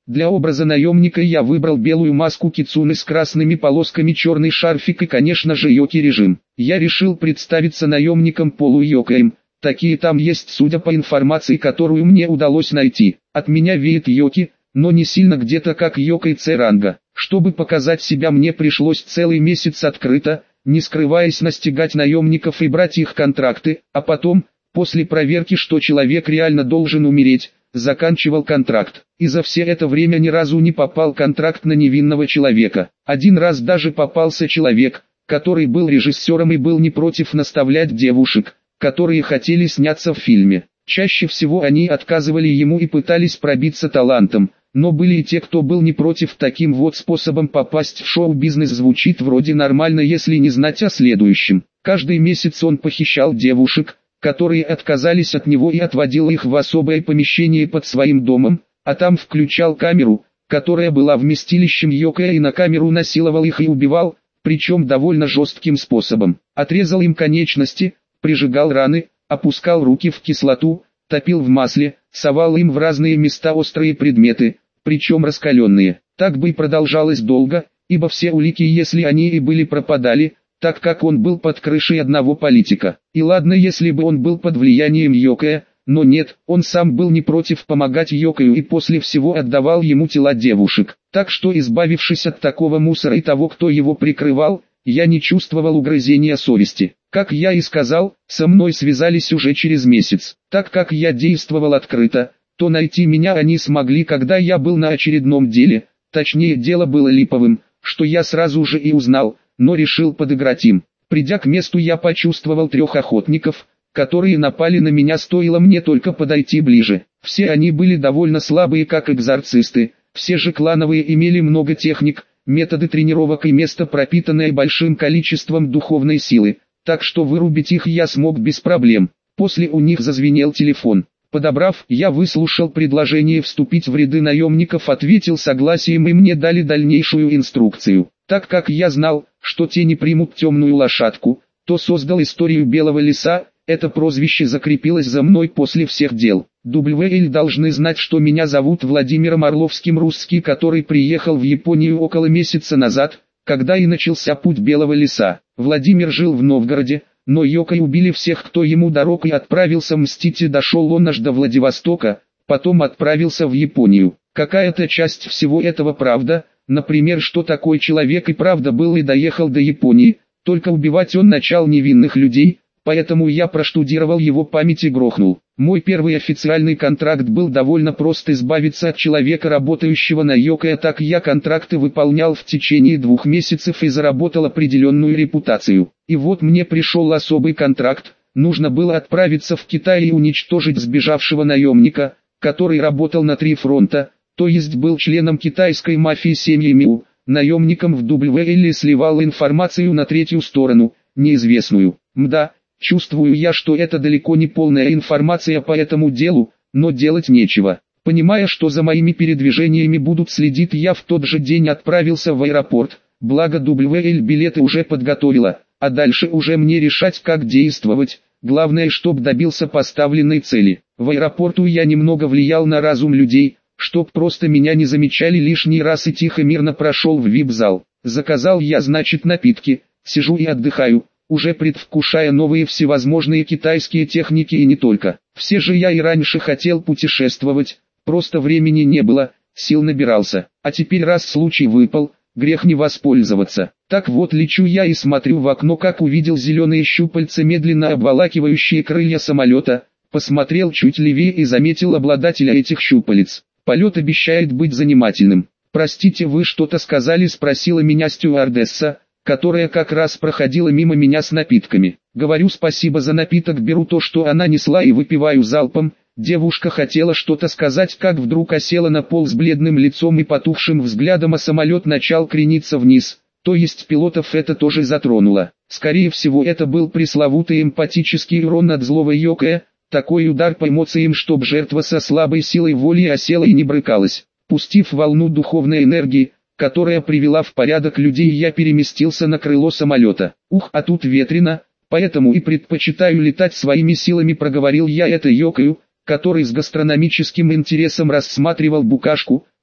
Для образа наемника я выбрал белую маску кицуны с красными полосками, черный шарфик и, конечно же, йоки-режим. Я решил представиться наемником полу-йокаем. Такие там есть, судя по информации, которую мне удалось найти. От меня веет йоки, но не сильно, где-то как йокой С-ранга. Чтобы показать себя, мне пришлось целый месяц открыто, не скрываясь, настигать наемников и брать их контракты, а потом, после проверки, что человек реально должен умереть, заканчивал контракт. И за все это время ни разу не попал контракт на невинного человека. Один раз даже попался человек, который был режиссером и был не против наставлять девушек, которые хотели сняться в фильме. Чаще всего они отказывали ему и пытались пробиться талантом, но были и те, кто был не против. Таким вот способом попасть в шоу-бизнес звучит вроде нормально, если не знать о следующем. Каждый месяц он похищал девушек, которые отказались от него, и отводил их в особое помещение под своим домом, а там включал камеру, которая была вместилищем йокая, и на камеру насиловал их и убивал, причем довольно жестким способом. Отрезал им конечности, прижигал раны, опускал руки в кислоту, топил в масле, совал им в разные места острые предметы, причем раскаленные. Так бы и продолжалось долго, ибо все улики, если они и были, пропадали, так как он был под крышей одного политика. И ладно, если бы он был под влиянием йокая, но нет, он сам был не против помогать йокаю и после всего отдавал ему тела девушек. Так что, избавившись от такого мусора и того, кто его прикрывал, я не чувствовал угрызения совести. Как я и сказал, со мной связались уже через месяц. Так как я действовал открыто, то найти меня они смогли, когда я был на очередном деле, точнее, дело было липовым, что я сразу же и узнал, но решил подыграть им. Придя к месту, я почувствовал трех охотников, которые напали на меня, стоило мне только подойти ближе. Все они были довольно слабые, как экзорцисты, все же клановые имели много техник, методы тренировок и место, пропитанное большим количеством духовной силы, так что вырубить их я смог без проблем. После у них зазвенел телефон. Подобрав, я выслушал предложение вступить в ряды наемников, ответил согласием, и мне дали дальнейшую инструкцию. Так как я знал, что те не примут темную лошадку, то создал историю Белого лиса. Это прозвище закрепилось за мной после всех дел. дабл ю эл должны знать, что меня зовут Владимиром Орловским, русский, который приехал в Японию около месяца назад, когда и начался путь Белого лиса. Владимир жил в Новгороде, но йокой убили всех, кто ему дорог, и отправился мстить, и дошел он аж до Владивостока, потом отправился в Японию. Какая-то часть всего этого правда, например, что такой человек и правда был и доехал до Японии, только убивать он начал невинных людей, поэтому я проштудировал его память и грохнул. Мой первый официальный контракт был довольно прост: избавиться от человека, работающего на йокая. Так я контракты выполнял в течение двух месяцев и заработал определенную репутацию. И вот мне пришел особый контракт, нужно было отправиться в Китай и уничтожить сбежавшего наемника, который работал на три фронта, то есть был членом китайской мафии семьи Миу, наемником в дабл ю эл, сливал информацию на третью сторону, неизвестную. Мда. Чувствую я, что это далеко не полная информация по этому делу, но делать нечего. Понимая, что за моими передвижениями будут следить, я в тот же день отправился в аэропорт, благо дабл ю эл билеты уже подготовила, а дальше уже мне решать, как действовать, главное, чтоб добился поставленной цели. В аэропорту я немного влиял на разум людей, чтоб просто меня не замечали лишний раз, и тихо мирно прошел в вип-зал. Заказал я, значит, напитки, сижу и отдыхаю, уже предвкушая новые всевозможные китайские техники, и не только. Все же я и раньше хотел путешествовать, просто времени не было, сил набирался, а теперь раз случай выпал, грех не воспользоваться. Так вот, лечу я и смотрю в окно, как увидел зеленые щупальца, медленно обволакивающие крылья самолета, посмотрел чуть левее и заметил обладателя этих щупалец. Полет обещает быть занимательным. «Простите, вы что-то сказали?» — спросила меня стюардесса, которая как раз проходила мимо меня с напитками. Говорю спасибо за напиток, беру то, что она несла, и выпиваю залпом. Девушка хотела что-то сказать, как вдруг осела на пол с бледным лицом и потухшим взглядом, а самолет начал крениться вниз, то есть пилотов это тоже затронуло. Скорее всего, это был пресловутый эмпатический урон от злого йокая, такой удар по эмоциям, чтоб жертва со слабой силой воли осела и не брыкалась. Пустив волну духовной энергии, которая привела в порядок людей, я переместился на крыло самолета. Ух, а тут ветрено, поэтому и предпочитаю летать своими силами, проговорил я это йокаю, который с гастрономическим интересом рассматривал букашку,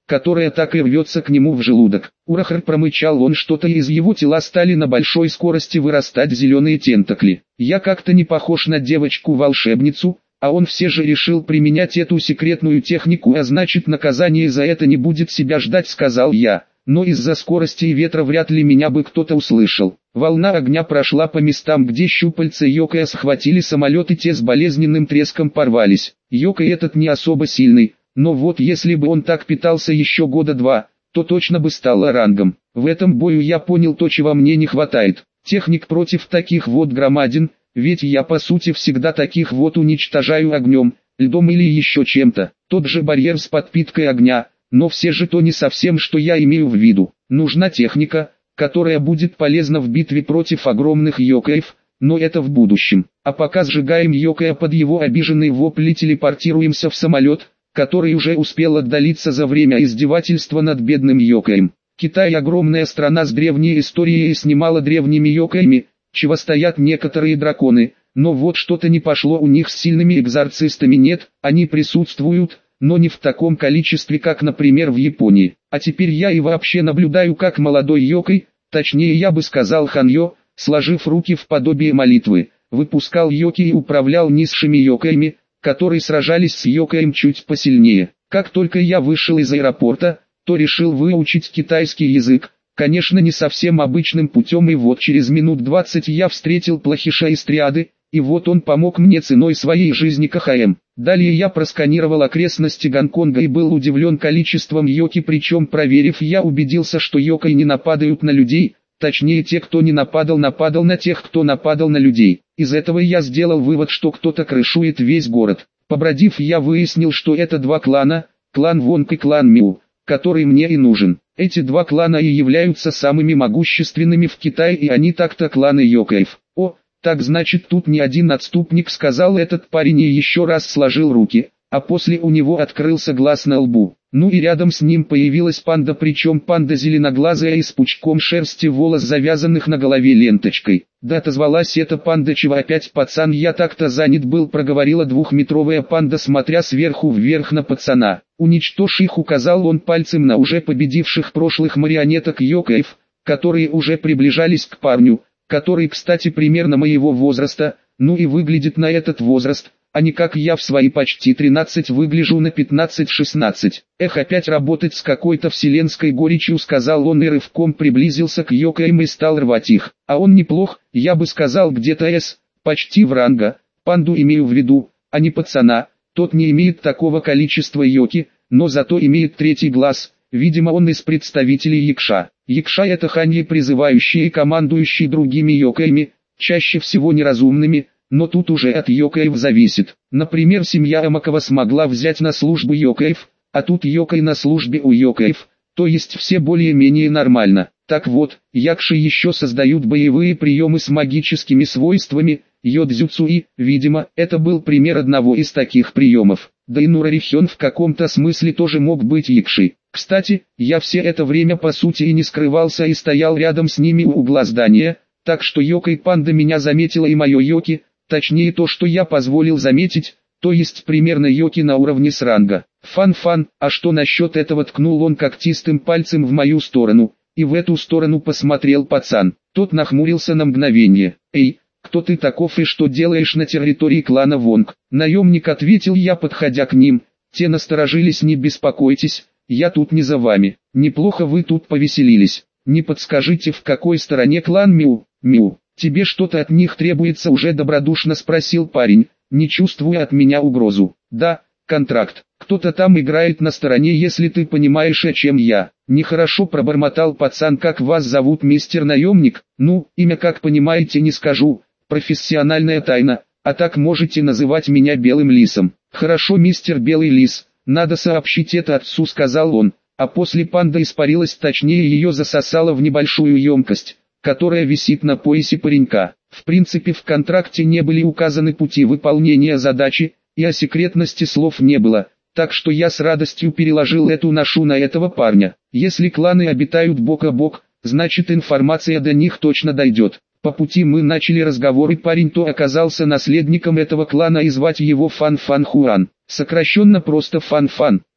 которая так и рвется к нему в желудок. Урахар, промычал он что-то, и из его тела стали на большой скорости вырастать зеленые тентакли. Я как-то не похож на девочку-волшебницу, а он все же решил применять эту секретную технику, а значит наказание за это не будет себя ждать, сказал я. Но из-за скорости и ветра вряд ли меня бы кто-то услышал. Волна огня прошла по местам, где щупальца Йокая схватили самолет, и те с болезненным треском порвались. Йокай этот не особо сильный, но вот если бы он так питался еще года два, то точно бы стал орангом. В этом бою я понял то, чего мне не хватает. Техник против таких вот громадин, ведь я по сути всегда таких вот уничтожаю огнем, льдом или еще чем-то. Тот же барьер с подпиткой огня, но все же то не совсем, что я имею в виду. Нужна техника, которая будет полезна в битве против огромных Йокаев, но это в будущем. А пока сжигаем Йокая под его обиженные вопли, телепортируемся в самолет, который уже успел отдалиться за время издевательства над бедным Йокаем. Китай — огромная страна с древней историей и с немало древними Йокаями, чего стоят некоторые драконы, но вот что-то не пошло у них с сильными экзорцистами. Нет, они присутствуют, но не в таком количестве, как, например, в Японии. А теперь я и вообще наблюдаю, как молодой Йокай, точнее я бы сказал Ханьо, сложив руки в подобие молитвы, выпускал Йоки и управлял низшими Йокаями, которые сражались с Йокаем чуть посильнее. Как только я вышел из аэропорта, то решил выучить китайский язык, конечно не совсем обычным путем, и вот через минут двадцать я встретил плохиша из триады, и вот он помог мне ценой своей жизни КХМ. Далее я просканировал окрестности Гонконга и был удивлен количеством Йоки, причем проверив, я убедился, что Йокай не нападают на людей, точнее те, кто не нападал, нападал на тех, кто нападал на людей. Из этого я сделал вывод, что кто-то крышует весь город. Побродив, я выяснил, что это два клана, клан Вонг и клан Миу, который мне и нужен. Эти два клана и являются самыми могущественными в Китае, и они так-то кланы Йокаев. О, так значит тут не один отступник, сказал этот парень и еще раз сложил руки, а после у него открылся глаз на лбу. Ну и рядом с ним появилась панда, причем панда зеленоглазая и с пучком шерсти волос, завязанных на голове ленточкой. Да, отозвалась эта панда. Чего опять, пацан, я так-то занят был, проговорила двухметровая панда, смотря сверху вверх на пацана. Уничтожь их, указал он пальцем на уже победивших прошлых марионеток Йокаев, которые уже приближались к парню, который, кстати, примерно моего возраста, ну и выглядит на этот возраст, а не как я в свои почти тринадцать выгляжу на пятнадцать-шестнадцать. Эх, опять работать с какой-то вселенской горечью, сказал он и рывком приблизился к Йокаям и стал рвать их. А он неплох, я бы сказал, где-то С, почти в ранга, панду имею в виду, а не пацана. Тот не имеет такого количества Йоки, но зато имеет третий глаз, видимо он из представителей Якша. Якша — это ханьи, призывающие и командующие другими Йокаями, чаще всего неразумными, но тут уже от Йокаев зависит. Например, семья Амакова смогла взять на службу Йокаев, а тут Йокай на службе у Йокаев, то есть все более-менее нормально. Так вот, Якши еще создают боевые приемы с магическими свойствами, йодзюцу, и, видимо, это был пример одного из таких приемов. Да и Нурарихен в каком-то смысле тоже мог быть Якши. Кстати, я все это время по сути и не скрывался и стоял рядом с ними у угла здания, так что Йокай панда меня заметила и мое Йоки, точнее то, что я позволил заметить, то есть примерно Йоки на уровне с ранга. Фан-фан, а что насчет этого, ткнул он когтистым пальцем в мою сторону, и в эту сторону посмотрел пацан. Тот нахмурился на мгновение. Эй, кто ты таков и что делаешь на территории клана Вонг? Наемник, ответил я, подходя к ним. Те насторожились. Не беспокойтесь, я тут не за вами. Неплохо вы тут повеселились. Не подскажите, в какой стороне клан Миу? Миу, тебе что-то от них требуется, уже добродушно спросил парень, не чувствуя от меня угрозу. Да, контракт. Кто-то там играет на стороне, если ты понимаешь, о чем я. Нехорошо пробормотал пацан. Как вас зовут, мистер наемник? Ну, имя, как понимаете, не скажу. Профессиональная тайна, а так можете называть меня Белым Лисом. Хорошо, мистер Белый Лис, надо сообщить это отцу, сказал он, а после панда испарилась, точнее ее засосала в небольшую емкость, которая висит на поясе паренька. В принципе, в контракте не были указаны пути выполнения задачи, и о секретности слов не было, так что я с радостью переложил эту ношу на этого парня. Если кланы обитают бок о бок, значит информация до них точно дойдет. По пути мы начали разговор, и парень то оказался наследником этого клана, и звать его Фан-Фан Хуан, сокращенно просто Фан-Фан.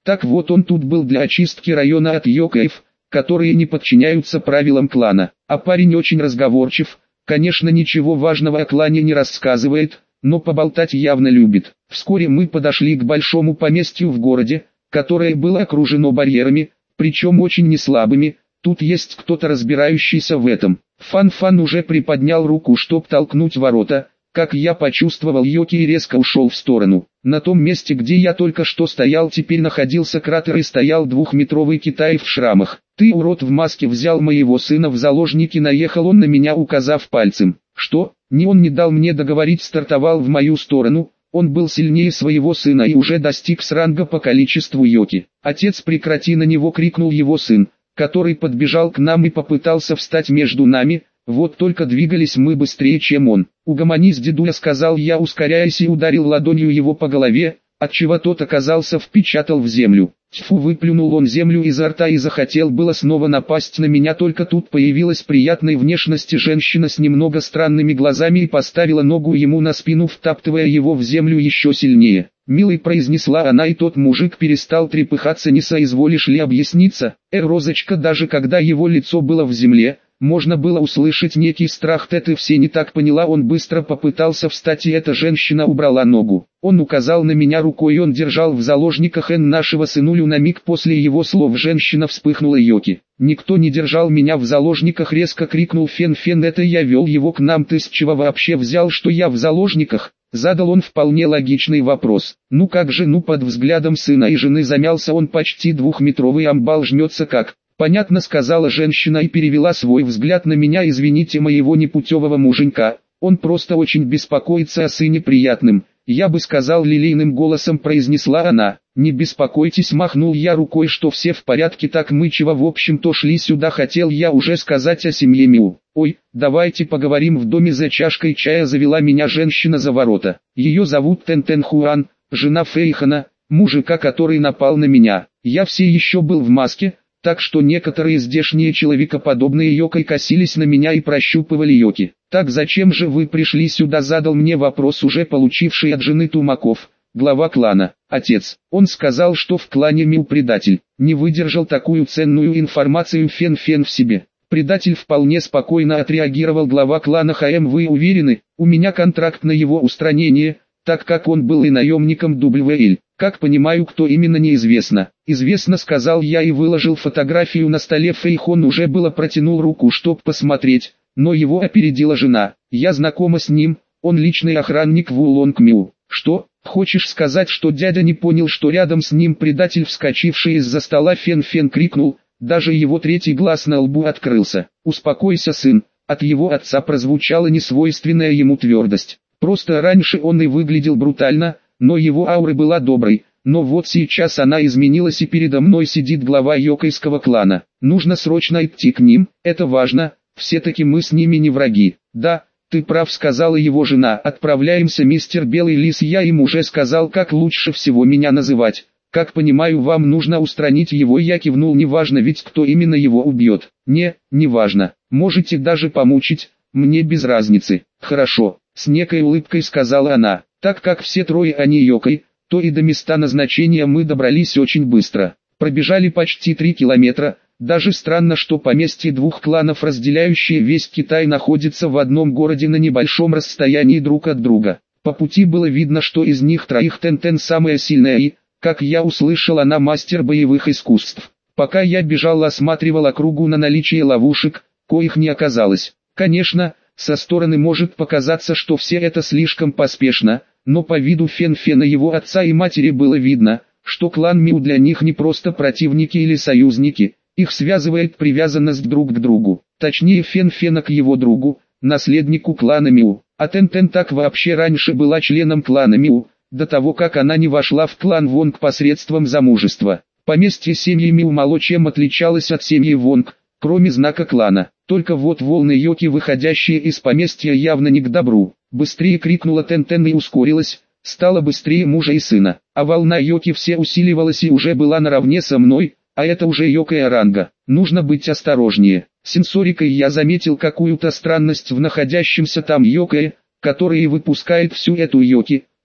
Так вот он тут был для очистки района от йокаев, которые не подчиняются правилам клана. А парень очень разговорчив, конечно ничего важного о клане не рассказывает, но поболтать явно любит. Вскоре мы подошли к большому поместью в городе, которое было окружено барьерами, причем очень неслабыми. Тут есть кто-то разбирающийся в этом. Фан-Фан уже приподнял руку, чтоб толкнуть ворота, как я почувствовал Йоки и резко ушел в сторону. На том месте, где я только что стоял, теперь находился кратер и стоял двухметровый Китай в шрамах. «Ты, урод в маске, взял моего сына в заложники», наехал он на меня, указав пальцем. «Что?» Не он не дал мне договорить, стартовал в мою сторону. Он был сильнее своего сына и уже достиг с ранга по количеству Йоки. «Отец, прекрати!» на него крикнул его сын, который подбежал к нам и попытался встать между нами. Вот только двигались мы быстрее, чем он. «Угомонись, дедуля», сказал я, ускоряясь, и ударил ладонью его по голове, отчего тот оказался впечатал в землю. Тьфу, выплюнул он землю изо рта и захотел было снова напасть на меня, только тут появилась приятной внешности женщина с немного странными глазами и поставила ногу ему на спину, втаптывая его в землю еще сильнее. «Милый», произнесла она, и тот мужик перестал трепыхаться. «Не соизволишь ли объясниться?» «Э, Розочка», даже когда его лицо было в земле, можно было услышать некий страх. «Ты все не так поняла». Он быстро попытался встать, и эта женщина убрала ногу. Он указал на меня рукой, и он держал в заложниках Эн нашего сынулю. На миг после его слов женщина вспыхнула. «Йоки, никто не держал меня в заложниках», резко крикнул Фен-Фен. «Это я вел его к нам». «Ты с чего вообще взял, что я в заложниках?» Задал он вполне логичный вопрос. «Ну как же?» Ну, под взглядом сына и жены замялся он. «Почти двухметровый амбал жмется как...» «Понятно», сказала женщина и перевела свой взгляд на меня. «Извините моего непутевого муженька, он просто очень беспокоится о сыне». «Приятным, я бы сказал, лилейным голосом произнесла она. «Не беспокойтесь», махнул я рукой, что все в порядке. «Так мы чего в общем-то шли сюда?» Хотел я уже сказать о семье Миу. «Ой, давайте поговорим в доме за чашкой чая», завела меня женщина за ворота. «Ее зовут Тен-Тен Хуан, жена Фейхана, мужика, который напал на меня. Я все еще был в маске, так что некоторые здешние человекоподобные йокой косились на меня и прощупывали йоки. «Так зачем же вы пришли сюда?» задал мне вопрос уже получивший от жены Тумаков, глава клана. «Отец, он сказал, что в клане Миу предатель». Не выдержал такую ценную информацию Фен-Фен в себе. «Предатель?» вполне спокойно отреагировал глава клана ХМ. «Вы уверены? У меня контракт на его устранение, так как он был и наемником дабл ю эл. Как понимаю, кто именно, неизвестно». «Известно», сказал я и выложил фотографию на столе. Фейхон уже было протянул руку, чтоб посмотреть, но его опередила жена. «Я знакома с ним, он личный охранник Вулонг Миу». «Что? Хочешь сказать, что дядя не понял, что рядом с ним предатель?» Вскочивший из-за стола Фен-Фен крикнул, даже его третий глаз на лбу открылся. «Успокойся, сын», от его отца прозвучала несвойственная ему твердость. Просто раньше он и выглядел брутально, но его аура была доброй. Но вот сейчас она изменилась, и передо мной сидит глава йокайского клана. Нужно срочно идти к ним, это важно, все-таки мы с ними не враги. «Да, ты прав», сказала его жена. «Отправляемся, мистер Белый Лис». Я им уже сказал, как лучше всего меня называть. «Как понимаю, вам нужно устранить его». Я кивнул. «Неважно ведь, кто именно его убьет». «Не, неважно. Можете даже помучить, мне без разницы». «Хорошо», с некой улыбкой сказала она. «Так как все трое они йокой, то и до места назначения мы добрались очень быстро. Пробежали почти три километра. Даже странно, что поместье двух кланов, разделяющие весь Китай, находится в одном городе на небольшом расстоянии друг от друга. По пути было видно, что из них троих Тен-Тен самая сильная и, как я услышал, она мастер боевых искусств. Пока я бежал, осматривал округу на наличие ловушек, коих не оказалось. Конечно, со стороны может показаться, что все это слишком поспешно, но по виду Фен-Фена, его отца и матери было видно, что клан Миу для них не просто противники или союзники, их связывает привязанность друг к другу, точнее Фен-Фена к его другу, наследнику клана Миу. А Тен-Тен так вообще раньше была членом клана Миу, до того как она не вошла в клан Вонг посредством замужества. Поместье семьи Миу мало чем отличалось от семьи Вонг, кроме знака клана. Только вот волны йоки, выходящие из поместья, явно не к добру. «Быстрее!» крикнула Тен-Тен и ускорилась, стала быстрее мужа и сына. А волна йоки все усиливалась и уже была наравне со мной, а это уже йокая ранга. Нужно быть осторожнее. Сенсорикой я заметил какую-то странность в находящемся там йокае, который выпускает всю эту йоки.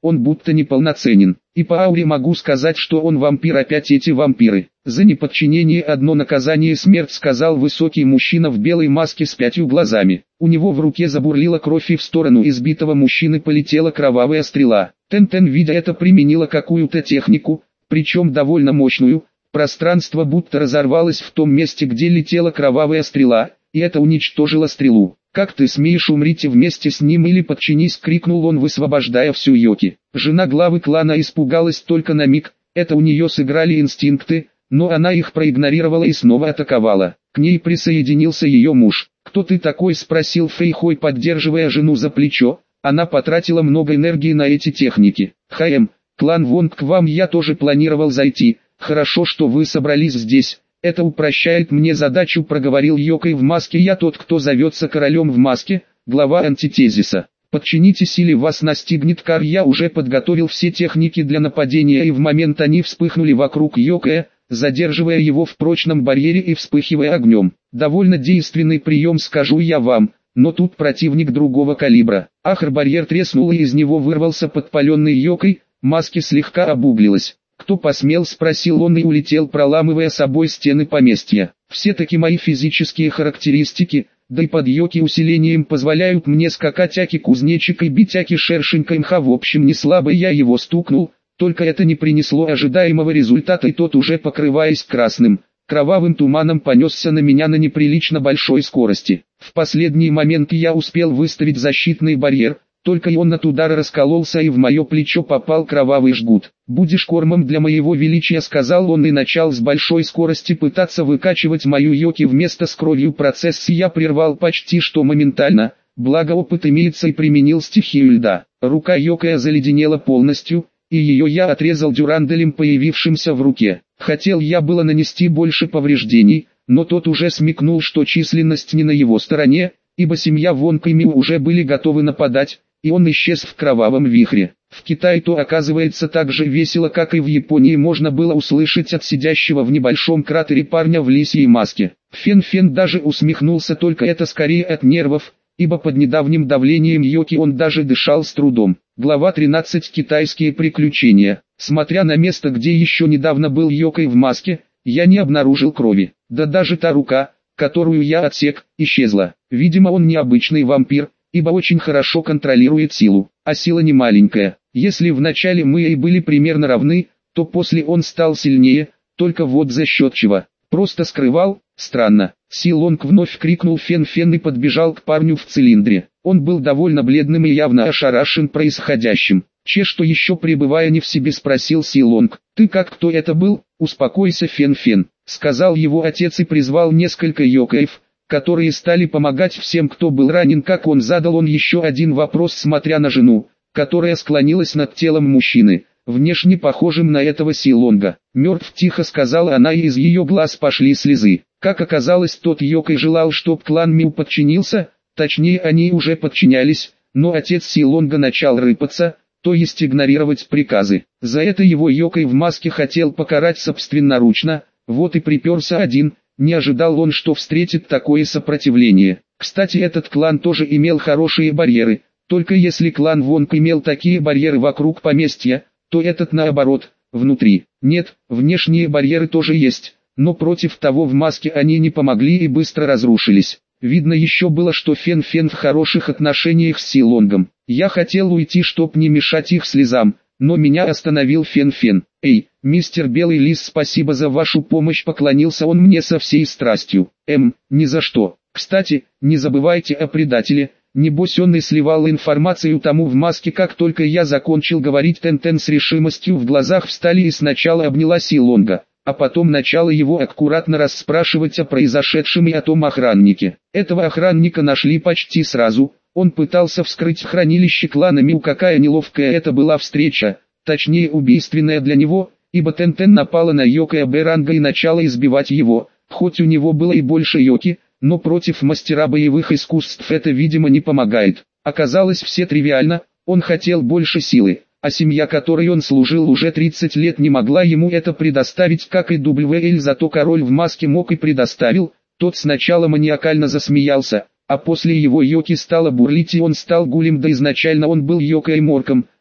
он будто неполноценен. И по ауре могу сказать, что он вампир. Опять эти вампиры. За неподчинение одно наказание — смерть, сказал высокий мужчина в белой маске с пятью глазами. У него в руке забурлила кровь, и в сторону избитого мужчины полетела кровавая стрела. Тен-Тен, видя это, применила какую-то технику, причем довольно мощную. Пространство будто разорвалось в том месте, где летела кровавая стрела, и это уничтожило стрелу. «Как ты смеешь, умрите вместе с ним или подчинись!» — крикнул он, высвобождая всю Йоки. Жена главы клана испугалась только на миг, это у нее сыграли инстинкты, но она их проигнорировала и снова атаковала. К ней присоединился ее муж. «Кто ты такой?» — спросил Фэйхой, поддерживая жену за плечо. Она потратила много энергии на эти техники. «Хаэм, клан Вонг, к вам я тоже планировал зайти. Хорошо, что вы собрались здесь. Это упрощает мне задачу», — проговорил Йокой в маске. «Я тот, кто зовется королем в маске, глава антитезиса. Подчинитесь или вас настигнет кар». Я уже подготовил все техники для нападения, и в момент они вспыхнули вокруг Йокая, задерживая его в прочном барьере и вспыхивая огнем. Довольно действенный прием, скажу я вам, но тут противник другого калибра. Ахр, барьер треснул, и из него вырвался подпаленный Йокой, маски слегка обуглилась. «Кто посмел?» — спросил он и улетел, проламывая собой стены поместья. «Все-таки мои физические характеристики, да и под Йоки усилением позволяют мне скакать аки кузнечик и бить аки шершенька мха. В общем, не слабо я его стукнул, только это не принесло ожидаемого результата, и тот, уже покрываясь красным, кровавым туманом, понесся на меня на неприлично большой скорости. В последний момент я успел выставить защитный барьер, только и он от удара раскололся, и в мое плечо попал кровавый жгут. «Будешь кормом для моего величия», — сказал он, и начал с большой скорости пытаться выкачивать мою Йоки вместо с кровью. Процесс я прервал почти что моментально, благо опыт имеется, и применил стихию льда. Рука Йокая заледенела полностью, и ее я отрезал дюранделем, появившимся в руке. Хотел я было нанести больше повреждений, но тот уже смекнул, что численность не на его стороне, ибо семья Вонг и Миу уже были готовы нападать, и он исчез в кровавом вихре. В Китае то, оказывается, так же весело, как и в Японии, можно было услышать от сидящего в небольшом кратере парня в лисьей маске. Фен-Фен даже усмехнулся, только это скорее от нервов, ибо под недавним давлением Йоки он даже дышал с трудом. Глава тринадцать. Китайские приключения. Смотря на место, где еще недавно был Йокой в маске, я не обнаружил крови. Да даже та рука, которую я отсек, исчезла. Видимо, он необычный вампир, ибо очень хорошо контролирует силу, а сила не маленькая. Если вначале мы и были примерно равны, то после он стал сильнее, только вот за счет чего. Просто скрывал? Странно. Силонг, вновь крикнул Фен-Фен и подбежал к парню в цилиндре. Он был довольно бледным и явно ошарашен происходящим. «Че, что еще пребывая не в себе?» — спросил Силонг. «Ты как, кто это был?» «Успокойся, Фен-Фен», — сказал его отец и призвал несколько йокаев, которые стали помогать всем, кто был ранен. Как он задал он еще один вопрос, смотря на жену, которая склонилась над телом мужчины, внешне похожим на этого Силонга. «Мертв», — тихо сказала она, и из ее глаз пошли слезы. Как оказалось, тот йокай желал, чтоб клан Миу подчинился, точнее, они уже подчинялись, но отец Силонга начал рыпаться, то есть игнорировать приказы. За это его йокай в маске хотел покарать собственноручно, вот и приперся один. Не ожидал он, что встретит такое сопротивление. Кстати, этот клан тоже имел хорошие барьеры, только если клан Вонг имел такие барьеры вокруг поместья, то этот наоборот, внутри. Нет, внешние барьеры тоже есть, но против того в маске они не помогли и быстро разрушились. Видно еще было, что Фен-Фен в хороших отношениях с Силонгом. Я хотел уйти, чтоб не мешать их слезам, но меня остановил Фен-Фен. «Эй, мистер Белый Лис, спасибо за вашу помощь», — поклонился он мне со всей страстью. «Эм, ни за что. Кстати, не забывайте о предателе, небось он и сливал информацию тому в маске». Как только я закончил говорить, Тен-Тен с решимостью в глазах встали и сначала обняла Силонга, а потом начала его аккуратно расспрашивать о произошедшем и о том охраннике. Этого охранника нашли почти сразу. Он пытался вскрыть хранилище клана Миу. Какая неловкая это была встреча, точнее убийственная для него, ибо Тен-Тен напала на Йокая Б-ранга и начала избивать его. Хоть у него было и больше Йоки, но против мастера боевых искусств это, видимо, не помогает. Оказалось, все тривиально, он хотел больше силы, а семья, которой он служил уже тридцать лет, не могла ему это предоставить, как и дабл ю эл, зато король в маске мог и предоставил. Тот сначала маниакально засмеялся, а после его Йоки стало бурлить и он стал гулем, да изначально он был Йокой-морком,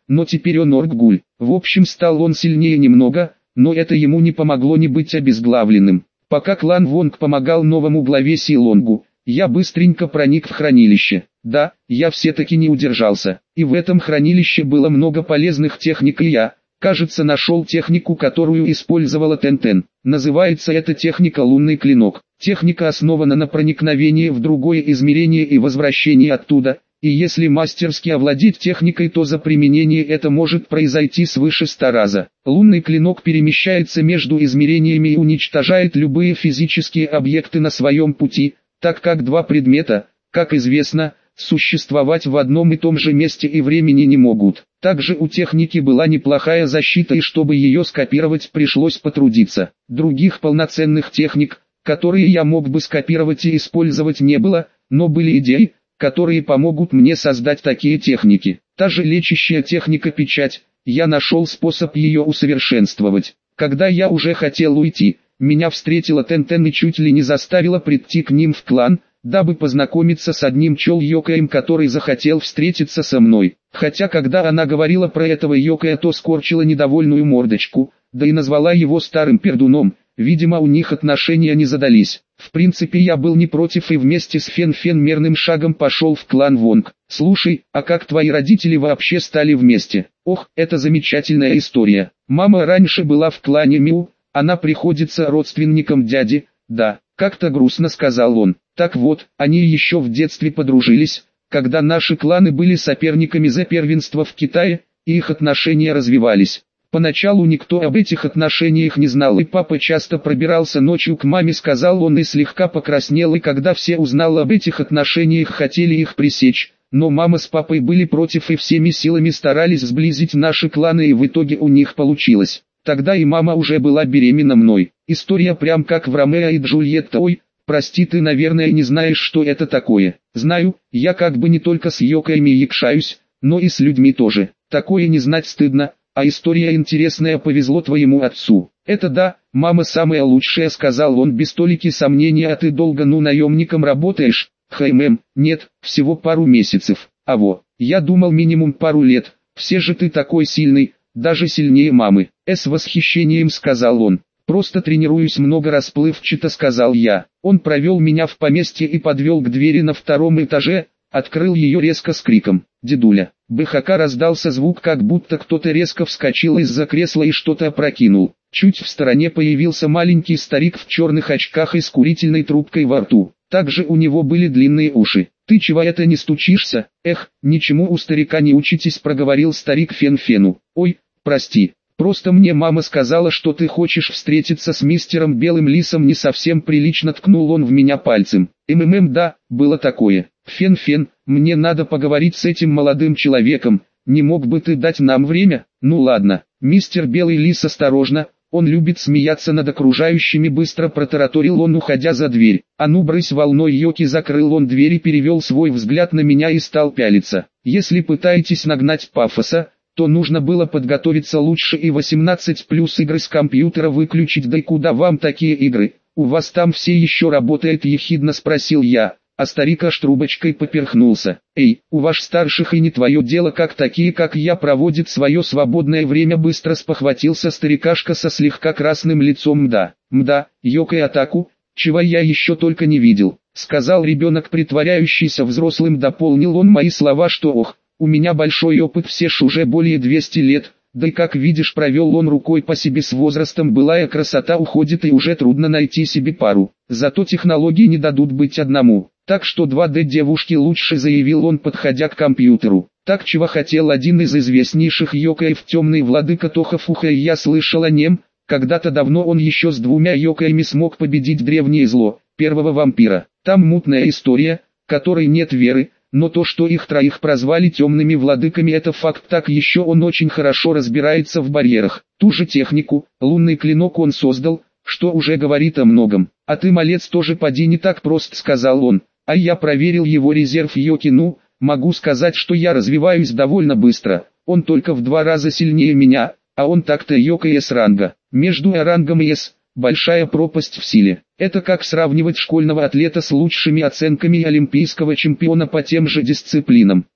но теперь он Орггуль. В общем, стал он сильнее немного, но это ему не помогло не быть обезглавленным. Пока клан Вонг помогал новому главе Силонгу, я быстренько проник в хранилище. Да, я все-таки не удержался. И в этом хранилище было много полезных техник, и я, кажется, нашел технику, которую использовала Тентен. Называется эта техника «Лунный клинок». Техника основана на проникновении в другое измерение и возвращении оттуда. И если мастерски овладеть техникой, то за применение это может произойти свыше ста раза. Лунный клинок перемещается между измерениями и уничтожает любые физические объекты на своем пути, так как два предмета, как известно, существовать в одном и том же месте и времени не могут. Также у техники была неплохая защита, и чтобы ее скопировать, пришлось потрудиться. Других полноценных техник, которые я мог бы скопировать и использовать, не было, но были идеи, которые помогут мне создать такие техники. Та же лечащая техника печать, я нашел способ ее усовершенствовать. Когда я уже хотел уйти, меня встретила Тентен и чуть ли не заставила прийти к ним в клан, дабы познакомиться с одним чол-йокаем, который захотел встретиться со мной. Хотя когда она говорила про этого йокая, то скорчила недовольную мордочку, да и назвала его старым пердуном. Видимо, у них отношения не задались. В принципе, я был не против и вместе с Фен-Фен мерным шагом пошел в клан Вонг. Слушай, а как твои родители вообще стали вместе? Ох, это замечательная история. Мама раньше была в клане Миу, она приходится родственником дяди, да, как-то грустно сказал он. Так вот, они еще в детстве подружились, когда наши кланы были соперниками за первенство в Китае, и их отношения развивались. Поначалу никто об этих отношениях не знал, и папа часто пробирался ночью к маме, сказал он, и слегка покраснел, и когда все узнали об этих отношениях, хотели их пресечь, но мама с папой были против и всеми силами старались сблизить наши кланы, и в итоге у них получилось. Тогда и мама уже была беременна мной. История прям как в Ромео и Джульетта. Ой, прости, ты, наверное, не знаешь, что это такое. Знаю, я как бы не только с йокаями якшаюсь, но и с людьми тоже. Такое не знать стыдно. А история интересная, повезло твоему отцу. Это да, мама самая лучшая, сказал он без толики сомнения. А ты долго ну наемником работаешь? Хм, нет, всего пару месяцев. А во, я думал минимум пару лет. Все же ты такой сильный, даже сильнее мамы. С восхищением сказал он. Просто тренируюсь много, расплывчато сказал я. Он провел меня в поместье и подвел к двери на втором этаже, открыл ее резко с криком «Дедуля!». БХК раздался звук, как будто кто-то резко вскочил из-за кресла и что-то опрокинул. Чуть в стороне появился маленький старик в черных очках и с курительной трубкой во рту. Также у него были длинные уши. «Ты чего это не стучишься?» «Эх, ничему у старика не учитесь», проговорил старик Фен-Фену. «Ой, прости. Просто мне мама сказала, что ты хочешь встретиться с мистером Белым Лисом, не совсем прилично», ткнул он в меня пальцем. «МММ, да, было такое. Фен-Фен, мне надо поговорить с этим молодым человеком, не мог бы ты дать нам время?» «Ну ладно». Мистер Белый Лис осторожно, он любит смеяться над окружающими, быстро протараторил он, уходя за дверь. «А ну брысь волной йоки», закрыл он дверь и перевел свой взгляд на меня и стал пялиться. «Если пытаетесь нагнать пафоса, то нужно было подготовиться лучше и восемнадцать плюс игры с компьютера выключить, да и куда вам такие игры, у вас там все еще работает?» ехидно спросил я, а старик аж трубочкой поперхнулся. «Эй, у вас старших и не твое дело, как такие как я проводят свое свободное время», быстро спохватился старикашка со слегка красным лицом. «Мда, мда, йокай атаку, чего я еще только не видел», сказал ребенок, притворяющийся взрослым, дополнил он мои слова, что ох, у меня большой опыт, все ж уже более двухсот лет, да и как видишь, провел он рукой по себе, с возрастом былая красота уходит и уже трудно найти себе пару, зато технологии не дадут быть одному, так что два дэ девушки лучше, заявил он, подходя к компьютеру. Так чего хотел один из известнейших йокаев, темный владыка Тохафуха, и я слышал о нем, когда-то давно он еще с двумя йокаями смог победить древнее зло, первого вампира. Там мутная история, которой нет веры, но то, что их троих прозвали темными владыками, это факт. Так еще он очень хорошо разбирается в барьерах. Ту же технику, лунный клинок, он создал, что уже говорит о многом. «А ты, малец, тоже поди не так прост», сказал он. «А я проверил его резерв йоки, ну, могу сказать, что я развиваюсь довольно быстро. Он только в два раза сильнее меня, а он так-то йока С ранга. Между А рангом и С большая пропасть в силе. Это как сравнивать школьного атлета с лучшими оценками олимпийского чемпиона по тем же дисциплинам.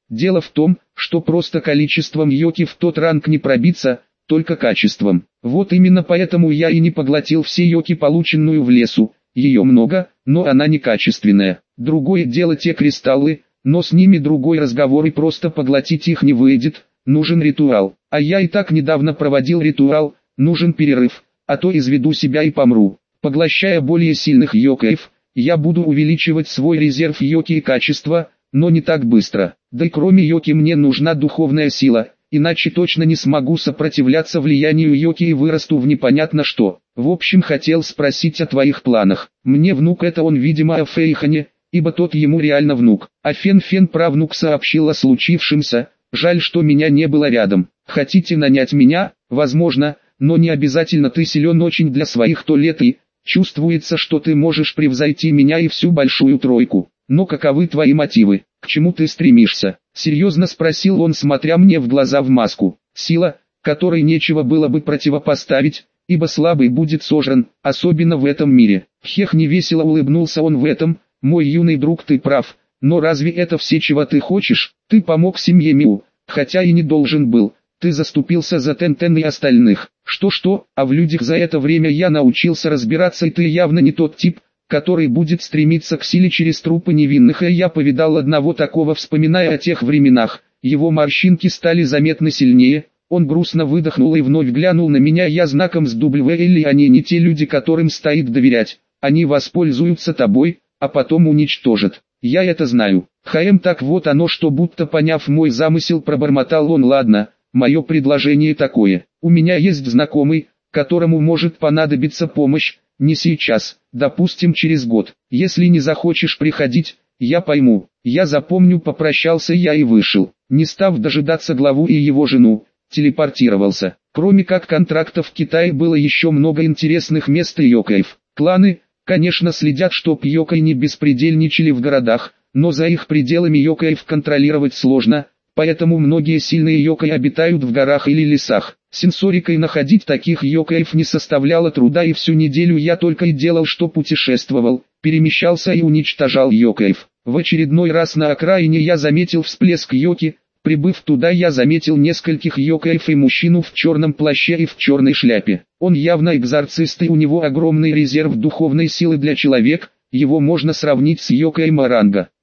Дело в том, что просто количеством йоки в тот ранг не пробиться, только качеством. Вот именно поэтому я и не поглотил все йоки, полученную в лесу. Ее много, но она некачественная. Другое дело те кристаллы, но с ними другой разговор, и просто поглотить их не выйдет. Нужен ритуал. А я и так недавно проводил ритуал, нужен перерыв, а то изведу себя и помру. Поглощая более сильных йокаев, я буду увеличивать свой резерв йоки и качества, но не так быстро. Да и кроме йоки мне нужна духовная сила, иначе точно не смогу сопротивляться влиянию йоки и вырасту в непонятно что. В общем, хотел спросить о твоих планах. Мне внук, это он, видимо, о Фейхане, ибо тот ему реально внук. А Фен-Фен правнук сообщил о случившемся. Жаль, что меня не было рядом. Хотите нанять меня? Возможно, но не обязательно. Ты силен очень для своих то лет, и чувствуется, что ты можешь превзойти меня и всю большую тройку. Но каковы твои мотивы? К чему ты стремишься? Серьезно спросил он, смотря мне в глаза в маску. Сила, которой нечего было бы противопоставить, ибо слабый будет сожран, особенно в этом мире. Хех, невесело улыбнулся он. В этом, мой юный друг, ты прав. Но разве это все, чего ты хочешь? Ты помог семье Миу, хотя и не должен был. Ты заступился за Тен-Тен и остальных. Что-что, а в людях за это время я научился разбираться, и ты явно не тот тип, который будет стремиться к силе через трупы невинных. И я повидал одного такого, вспоминая о тех временах. Его морщинки стали заметно сильнее. Он грустно выдохнул и вновь глянул на меня. Я знаком с W, или они не те люди, которым стоит доверять. Они воспользуются тобой, а потом уничтожат. Я это знаю. Хаэм, так вот оно что, будто поняв мой замысел, пробормотал он. Ладно, мое предложение такое. У меня есть знакомый, которому может понадобиться помощь, не сейчас, допустим через год. Если не захочешь приходить, я пойму. Я запомню, попрощался я и вышел. Не став дожидаться главу и его жену, телепортировался. Кроме как контрактов, в Китае было еще много интересных мест и йокаев. Кланы, конечно, следят, чтоб йокаи не беспредельничали в городах, но за их пределами йокаев контролировать сложно, поэтому многие сильные йокаи обитают в горах или лесах. Сенсорикой находить таких йокаев не составляло труда, и всю неделю я только и делал, что путешествовал, перемещался и уничтожал йокаев. В очередной раз на окраине я заметил всплеск йоки. Прибыв туда, я заметил нескольких йокаев и мужчину в черном плаще и в черной шляпе. Он явно экзорцист, и у него огромный резерв духовной силы для человека, его можно сравнить с йокаем Оранга.